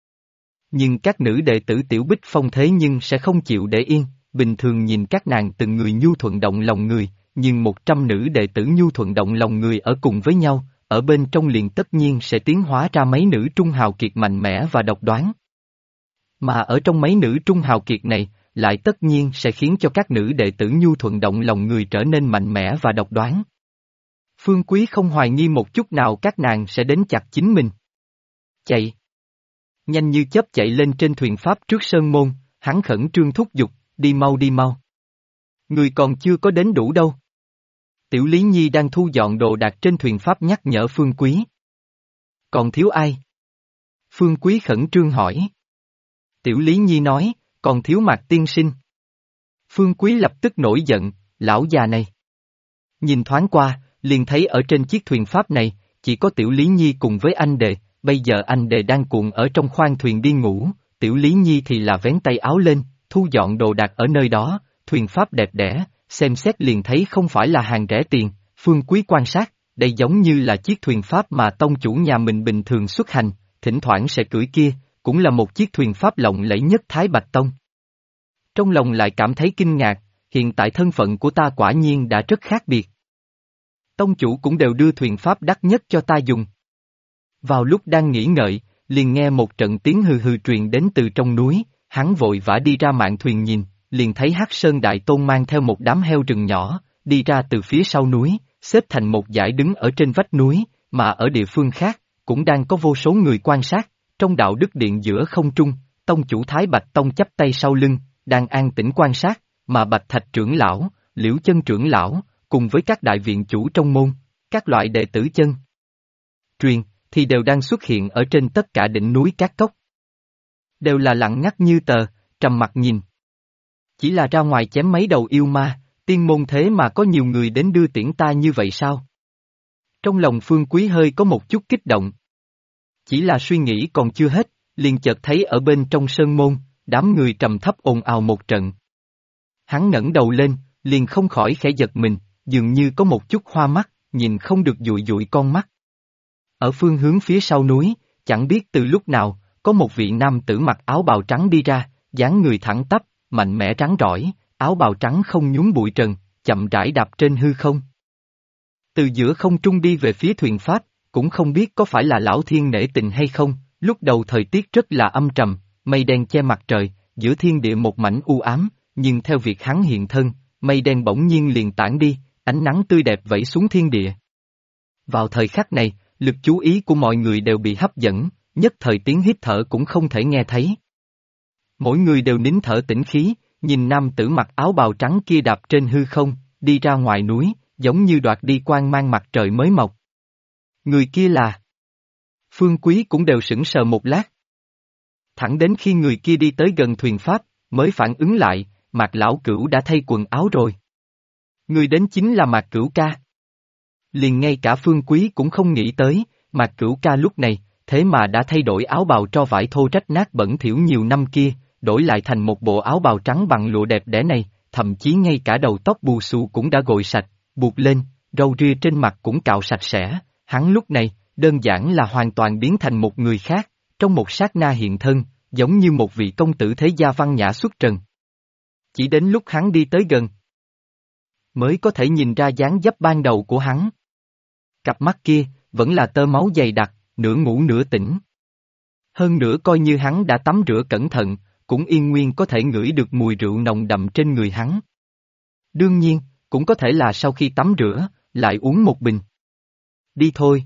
Speaker 1: Nhưng các nữ đệ tử Tiểu Bích Phong thế nhưng sẽ không chịu để yên, bình thường nhìn các nàng từng người nhu thuận động lòng người, nhưng 100 nữ đệ tử nhu thuận động lòng người ở cùng với nhau, ở bên trong liền tất nhiên sẽ tiến hóa ra mấy nữ trung hào kiệt mạnh mẽ và độc đoán. Mà ở trong mấy nữ trung hào kiệt này, lại tất nhiên sẽ khiến cho các nữ đệ tử nhu thuận động lòng người trở nên mạnh mẽ và độc đoán. Phương Quý không hoài nghi một chút nào các nàng sẽ đến chặt chính mình. Chạy! Nhanh như chớp chạy lên trên thuyền pháp trước sơn môn, hắn khẩn trương thúc giục, đi mau đi mau. Người còn chưa có đến đủ đâu. Tiểu Lý Nhi đang thu dọn đồ đạc trên thuyền pháp nhắc nhở Phương Quý. Còn thiếu ai? Phương Quý khẩn trương hỏi. Tiểu Lý Nhi nói, còn thiếu Mạc tiên sinh. Phương Quý lập tức nổi giận, lão già này. Nhìn thoáng qua, liền thấy ở trên chiếc thuyền pháp này, chỉ có Tiểu Lý Nhi cùng với anh đệ, bây giờ anh đệ đang cuộn ở trong khoang thuyền đi ngủ, Tiểu Lý Nhi thì là vén tay áo lên, thu dọn đồ đạc ở nơi đó, thuyền pháp đẹp đẽ, xem xét liền thấy không phải là hàng rẻ tiền, Phương Quý quan sát, đây giống như là chiếc thuyền pháp mà tông chủ nhà mình bình thường xuất hành, thỉnh thoảng sẽ cưỡi kia, cũng là một chiếc thuyền pháp lộng lẫy nhất Thái Bạch Tông. Trong lòng lại cảm thấy kinh ngạc, hiện tại thân phận của ta quả nhiên đã rất khác biệt. Tông chủ cũng đều đưa thuyền pháp đắt nhất cho ta dùng. Vào lúc đang nghĩ ngợi, liền nghe một trận tiếng hừ hừ truyền đến từ trong núi, hắn vội vã đi ra mạn thuyền nhìn, liền thấy Hắc Sơn Đại Tôn mang theo một đám heo rừng nhỏ, đi ra từ phía sau núi, xếp thành một dải đứng ở trên vách núi, mà ở địa phương khác, cũng đang có vô số người quan sát, trong đạo đức điện giữa không trung, tông chủ Thái Bạch Tông chắp tay sau lưng, đang an tĩnh quan sát, mà Bạch Thạch trưởng lão, Liễu Chân trưởng lão, cùng với các đại viện chủ trong môn, các loại đệ tử chân truyền, thì đều đang xuất hiện ở trên tất cả đỉnh núi các cốc. Đều là lặng ngắt như tờ, trầm mặt nhìn. Chỉ là ra ngoài chém mấy đầu yêu ma, tiên môn thế mà có nhiều người đến đưa tiễn ta như vậy sao? Trong lòng Phương Quý hơi có một chút kích động. Chỉ là suy nghĩ còn chưa hết, liền chợt thấy ở bên trong sơn môn, đám người trầm thấp ồn ào một trận. Hắn ngẩng đầu lên, liền không khỏi khẽ giật mình, dường như có một chút hoa mắt, nhìn không được dụi dụi con mắt. Ở phương hướng phía sau núi, chẳng biết từ lúc nào, có một vị nam tử mặc áo bào trắng đi ra, dáng người thẳng tắp, mạnh mẽ trắng rỏi, áo bào trắng không nhúm bụi trần, chậm rãi đạp trên hư không. Từ giữa không trung đi về phía thuyền pháp, cũng không biết có phải là lão thiên nể tình hay không, lúc đầu thời tiết rất là âm trầm, mây đen che mặt trời, giữa thiên địa một mảnh u ám, nhưng theo việc hắn hiện thân, mây đen bỗng nhiên liền tản đi, ánh nắng tươi đẹp vẩy xuống thiên địa. Vào thời khắc này, lực chú ý của mọi người đều bị hấp dẫn, nhất thời tiếng hít thở cũng không thể nghe thấy. Mỗi người đều nín thở tĩnh khí, nhìn nam tử mặc áo bào trắng kia đạp trên hư không, đi ra ngoài núi, giống như đoạt đi quang mang mặt trời mới mọc. Người kia là... Phương Quý cũng đều sững sờ một lát. Thẳng đến khi người kia đi tới gần thuyền pháp, mới phản ứng lại, Mạc Lão Cửu đã thay quần áo rồi. Người đến chính là Mạc Cửu ca. Liền ngay cả Phương Quý cũng không nghĩ tới, Mạc Cửu ca lúc này, thế mà đã thay đổi áo bào tro vải thô rách nát bẩn thỉu nhiều năm kia, đổi lại thành một bộ áo bào trắng bằng lụa đẹp đẽ này, thậm chí ngay cả đầu tóc bù xù cũng đã gội sạch, buộc lên, râu ria trên mặt cũng cạo sạch sẽ, hắn lúc này, đơn giản là hoàn toàn biến thành một người khác, trong một sát na hiện thân, giống như một vị công tử thế gia văn nhã xuất trần. Chỉ đến lúc hắn đi tới gần, mới có thể nhìn ra dáng dấp ban đầu của hắn. Cặp mắt kia, vẫn là tơ máu dày đặc, nửa ngủ nửa tỉnh. Hơn nữa coi như hắn đã tắm rửa cẩn thận, cũng yên nguyên có thể ngửi được mùi rượu nồng đậm trên người hắn. Đương nhiên, cũng có thể là sau khi tắm rửa, lại uống một bình. Đi thôi.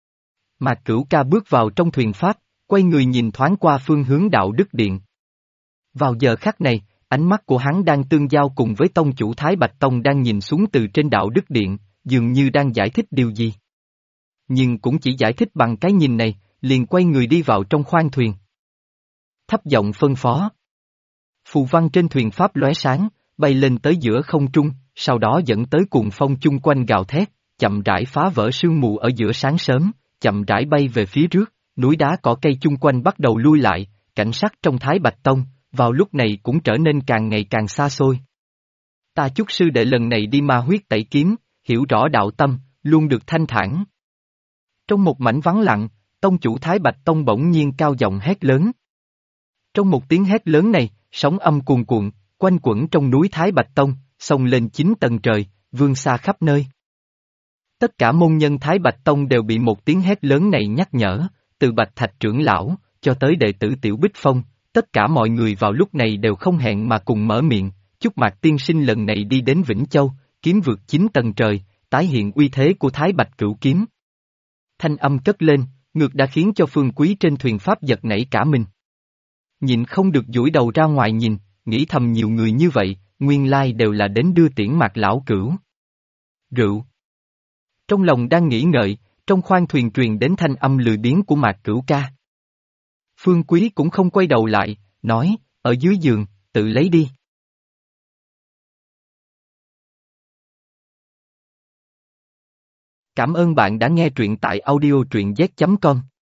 Speaker 1: Mạc Cửu ca bước vào trong thuyền pháp, quay người nhìn thoáng qua phương hướng đạo đức điện. Vào giờ khắc này, ánh mắt của hắn đang tương giao cùng với tông chủ Thái Bạch Tông đang nhìn xuống từ trên đạo đức điện, dường như đang giải thích điều gì. Nhưng cũng chỉ giải thích bằng cái nhìn này, liền quay người đi vào trong khoang thuyền. Thấp giọng phân phó. Phù văn trên thuyền pháp lóe sáng, bay lên tới giữa không trung, sau đó dẫn tới cuồng phong chung quanh gào thét, chậm rãi phá vỡ sương mù ở giữa sáng sớm, chậm rãi bay về phía trước, núi đá cỏ cây chung quanh bắt đầu lui lại, cảnh sắc trong Thái Bạch Tông, vào lúc này cũng trở nên càng ngày càng xa xôi. Ta chúc sư đệ lần này đi ma huyết tẩy kiếm, hiểu rõ đạo tâm, luôn được thanh thản. Trong một mảnh vắng lặng, tông chủ Thái Bạch Tông bỗng nhiên cao giọng hét lớn. Trong một tiếng hét lớn này, sóng âm cuồn cuộn, quanh quẩn trong núi Thái Bạch Tông, xông lên 9 tầng trời, vươn xa khắp nơi. Tất cả môn nhân Thái Bạch Tông đều bị một tiếng hét lớn này nhắc nhở, từ Bạch Thạch trưởng lão, cho tới đệ tử Tiểu Bích Phong, tất cả mọi người vào lúc này đều không hẹn mà cùng mở miệng, chúc Mạc tiên sinh lần này đi đến Vĩnh Châu, kiếm vượt 9 tầng trời, tái hiện uy thế của Thái Bạch Cửu Kiếm. Thanh âm cất lên, ngược đã khiến cho Phương Quý trên thuyền pháp giật nảy cả mình. Nhịn không được duỗi đầu ra ngoài nhìn, nghĩ thầm nhiều người như vậy, nguyên lai đều là đến đưa tiễn Mạc lão cửu. Rượu. Trong lòng đang nghĩ ngợi, trong khoang thuyền truyền đến thanh âm lười biếng của Mạc Cửu ca. Phương Quý cũng không quay đầu lại, nói, ở dưới giường, tự lấy đi. Cảm ơn bạn đã nghe truyện tại audio truyện z.com.